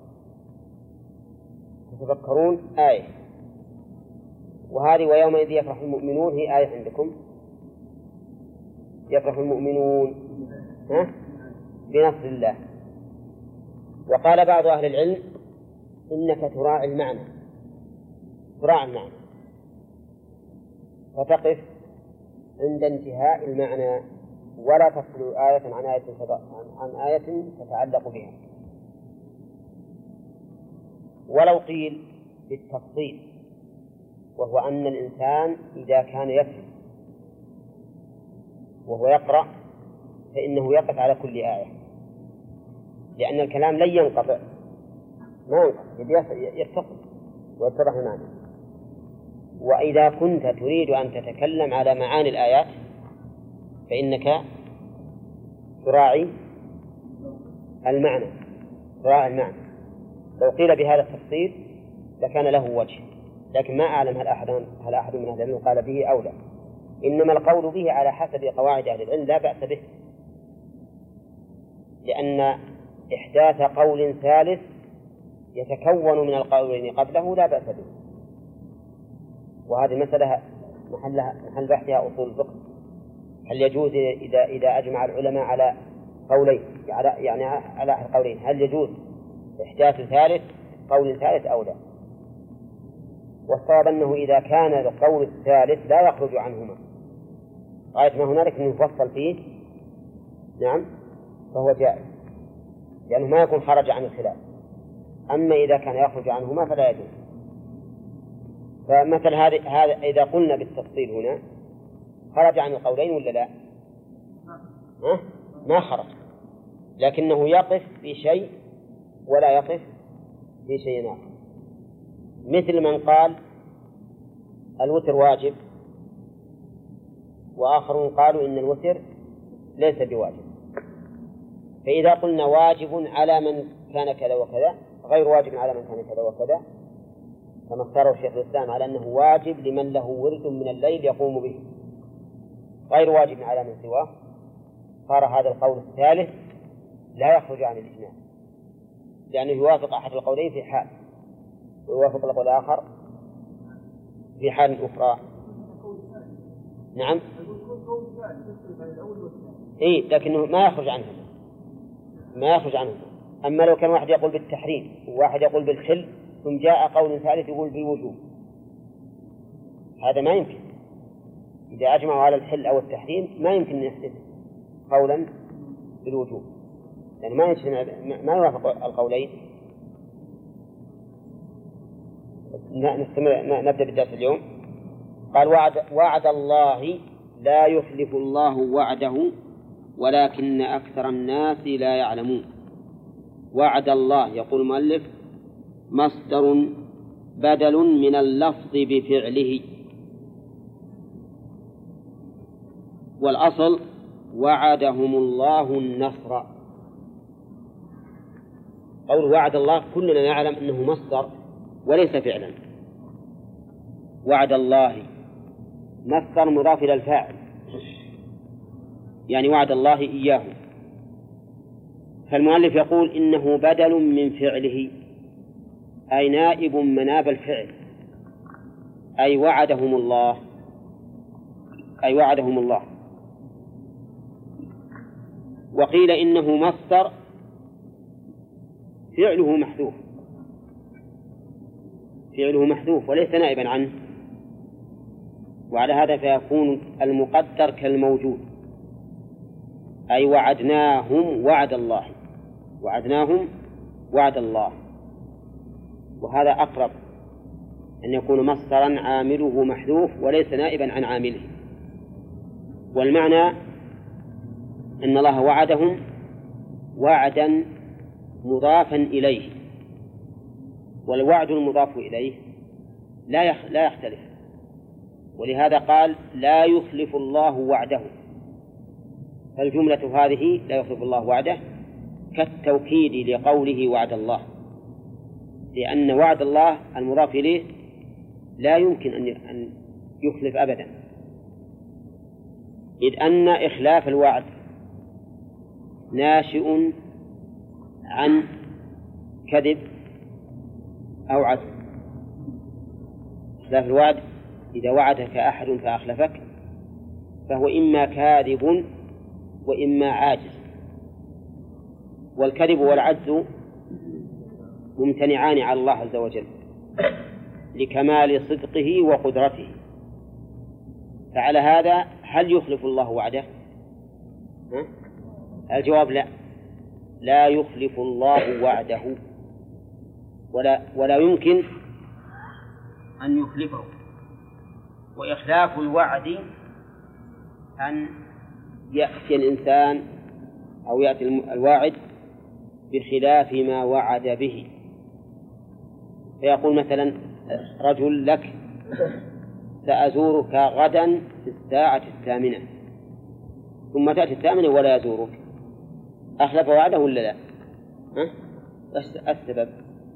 تتفكرون آية، وهذه ويومئذ يفرح المؤمنون هي آية عندكم. يفرح المؤمنون بنصر الله. وقال بعض أهل العلم إنك تراعي المعنى، تراعي المعنى فتقف عند انتهاء المعنى ولا تفصل آية عن آية تتعلق بها. ولو قيل بالتفصيل وهو أن الإنسان إذا كان يفهم وهو يقرأ فإنه يقف على كل آية، لأن الكلام لن ينقطع، ما ينقطع، يتصل ويتضح المعنى. وإذا كنت تريد أن تتكلم على معاني الآيات فإنك تراعي المعنى، تراعي المعنى. لو قيل بهذا التفصيل لكان له وجه، لكن ما أعلم هل أحد من أهل العلم قال به أو لا. إنما القول به على حسب قواعد أهل العلم لا بأس به، لأن إحداث قول ثالث يتكون من القولين قبله لا بأس به. وهذه مسألة محل بحثها أصول الفقه. هل يجوز إذا أجمع العلماء على قولين يعني على أحد قولين هل يجوز إحداث قول ثالث أو لا؟ والصواب أنه إذا كان القول الثالث لا يخرج عنهما غاية ما هنالك أنه يفصل فيه نعم فهو جائز، لأنه ما يكون خرج عن الخلاف. أما إذا كان يخرج عنهما فلا يجوز. فمثل هذا إذا قلنا بالتفصيل هنا خرج عن القولين ولا لا؟ ما خرج، لكنه يقف في شيء ولا يقف في شيء آخر. مثل من قال الوتر واجب وآخرون قالوا إن الوتر ليس بواجب. فإذا قلنا واجب على من كان كذا وكذا غير واجب على من كان كذا وكذا، كما اختاره الشيخ الإسلام على أنه واجب لمن له ورد من الليل يقوم به غير واجب على من سواه، صار هذا القول الثالث لا يخرج عن الإجماع، لأنه يوافق أحد القولين في حال ويوافق القول الآخر في حال أخرى. نعم لكنه ما يخرج عنه. أما لو كان واحد يقول بالتحريم وواحد يقول بالحل ثم جاء قول ثالث يقول بالوجوب، هذا ما يمكن. إذا أجمعوا على الحل أو التحريم ما يمكن أن يحدث قولا بالوجوب، يعني ما يوافق القولين. نبدأ بالدرس اليوم. قال وعد الله لا يخلف الله وعده ولكن أكثر الناس لا يعلمون. وعد الله يقول المؤلف مصدر بدل من اللفظ بفعله، والأصل وعدهم الله النصر. قول وعد الله كلنا نعلم أنه مصدر وليس فعلا. وعد الله مصدر مضاف إلى الفاعل، يعني وعد الله إياه. فالمؤلف يقول إنه بدل من فعله، أي نائب مناب الفعل، أي وعدهم الله، أي وعدهم الله. وقيل إنه مصدر فعله محذوف، فعله محذوف وليس نائبا عنه، وعلى هذا فيكون المقدر كالموجود، أي وعدناهم وعد الله، وعدناهم وعد الله. وهذا أقرب أن يكون مصدرا عامله محذوف وليس نائبا عن عامله. والمعنى أن الله وعدهم وعدا مضافا إليه، والوعد المضاف إليه لا يختلف، ولهذا قال لا يخلف الله وعده. فالجملة هذه لا يخلف الله وعده كالتوكيد لقوله وعد الله، لأن وعد الله المضاف إليه لا يمكن أن يخلف أبدا، إذ أن إخلاف الوعد ناشئ عن كذب أو عدل. إخلاف الوعد إذا وعدك أحد فأخلفك فهو إما كاذب وإما عاجز، والكذب والعجز ممتنعان على الله عز وجل لكمال صدقه وقدرته. فعلى هذا هل يخلف الله وعده؟ الجواب لا، لا يخلف الله وعده ولا يمكن أن يخلفه. وإخلاف الوعد أن يأتي الإنسان أو يأتي الواعد بخلاف ما وعد به، فيقول مثلا رجل لك سأزورك غدا في الساعة 8، ثم تأتي 8 ولا يزورك، أخلف وعده ولا لا؟ السبب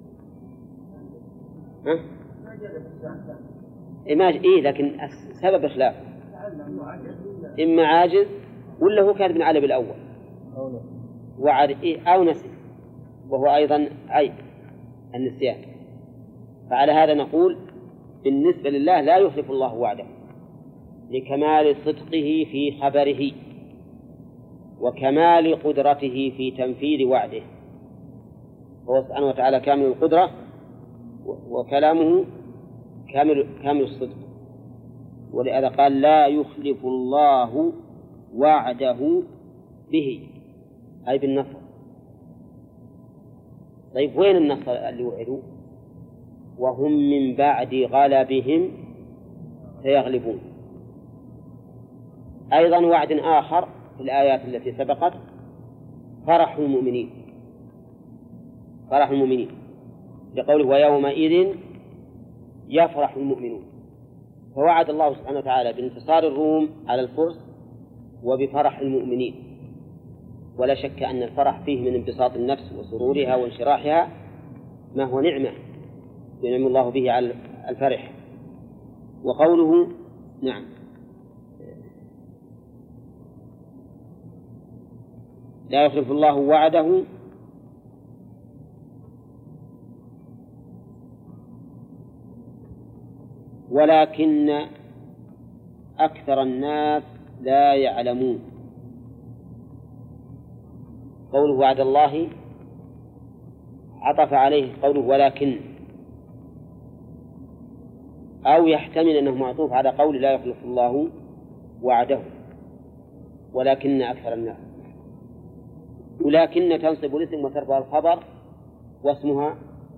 لكن سبب إخلاف إما عاجز ولا هو كاذب على بالأول وعد أو نسي، وهو أيضا عيب النسيان. فعلى هذا نقول بالنسبة لله لا يخلف الله وعده لكمال صدقه في خبره وكمال قدرته في تنفيذ وعده. هو سبحانه وتعالى كامل القدرة وكلامه كامل الصدق، ولهذا قال لا يخلف الله وعده به، أي بالنصر. طيب وين النصر اللي وعدوا؟ وهم من بعد غلبهم سيغلبون. أيضا وعد آخر في الآيات التي سبقت فرح المؤمنين، فرح المؤمنين لقوله ويومئذ يفرح المؤمنون. فوعد الله سبحانه وتعالى بانتصار الروم على الفرس وبفرح المؤمنين، ولا شك أن الفرح فيه من انبساط النفس وسرورها وانشراحها ما هو نعمة ينعم الله به على الفرح. وقوله نعم لا يخلف الله وعده ولكن أكثر الناس لا يعلمون. قوله وعد الله عطف عليه قوله ولكن، أو يحتمل أنه معطوف على قول لا يخلف الله وعده ولكن أكثر الناس. ولكن تنصب الاسم وترفع الخبر واسمها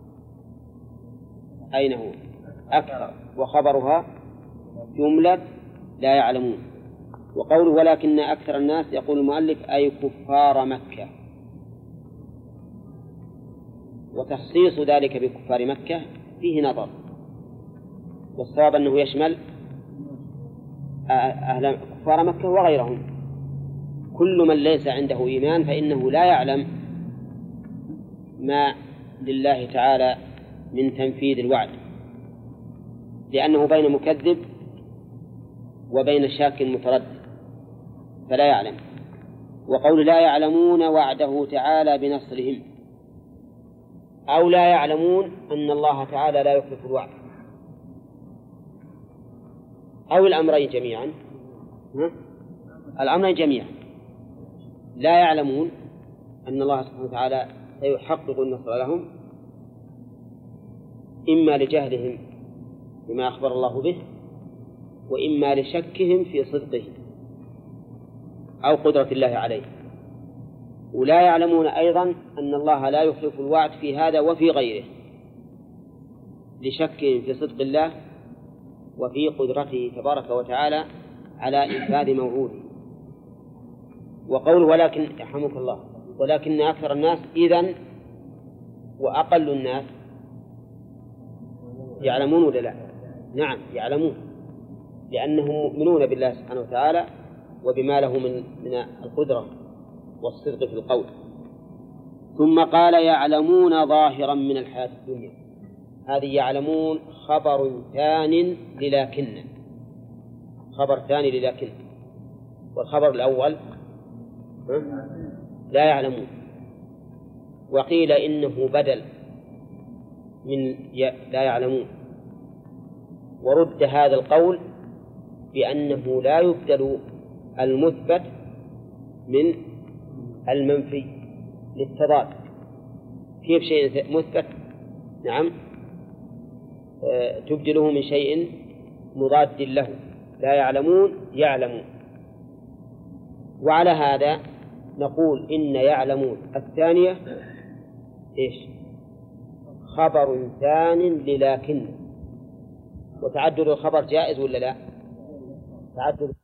أين هو؟ أكثر، وخبرها جملة لا يعلمون. وقوله ولكن أكثر الناس يقول المؤلف أي كفار مكة، وتخصيص ذلك بكفار مكة فيه نظر، والصواب أنه يشمل أهل كفار مكة وغيرهم. كل من ليس عنده إيمان فإنه لا يعلم ما لله تعالى من تنفيذ الوعد، لأنه بين مكذب وبين شاك متردد فلا يعلم. وقول لا يعلمون وعده تعالى بنصرهم، أو لا يعلمون أن الله تعالى لا يخلف الوعد، أو الأمرين جميعا. الأمرين جميعا، لا يعلمون أن الله سبحانه وتعالى سيحقق النصر لهم إما لجهلهم بما أخبر الله به، وإما لشكهم في صدقه أو قدرة الله عليه. ولا يعلمون أيضا أن الله لا يخلف الوعد في هذا وفي غيره، لشكهم في صدق الله وفي قدرته تبارك وتعالى على إنفاذ موعوده. وقوله ولكن يرحمك الله، ولكن أكثر الناس إذن وأقل الناس يعلمون ولا لا؟ نعم يعلمون، لأنهم مؤمنون بالله سبحانه وتعالى وبما له من القدرة والصدق في القول. ثم قال يعلمون ظاهرا من الحياة الدنيا. هذه يعلمون خبر ثان للكن، خبر ثاني للكن. والخبر الأول لا يعلمون، وقيل إنه بدل من لا يعلمون. ورد هذا القول بأنه لا يبدل المثبت من المنفي للتضاد. كيف شيء مثبت نعم تبدله من شيء مضاد له؟ لا يعلمون يعلمون. وعلى هذا نقول إن يعلمون الثانية إيش؟ خبر ثان للكن. وتعدد الخبر جائز ولا لا؟ تعدد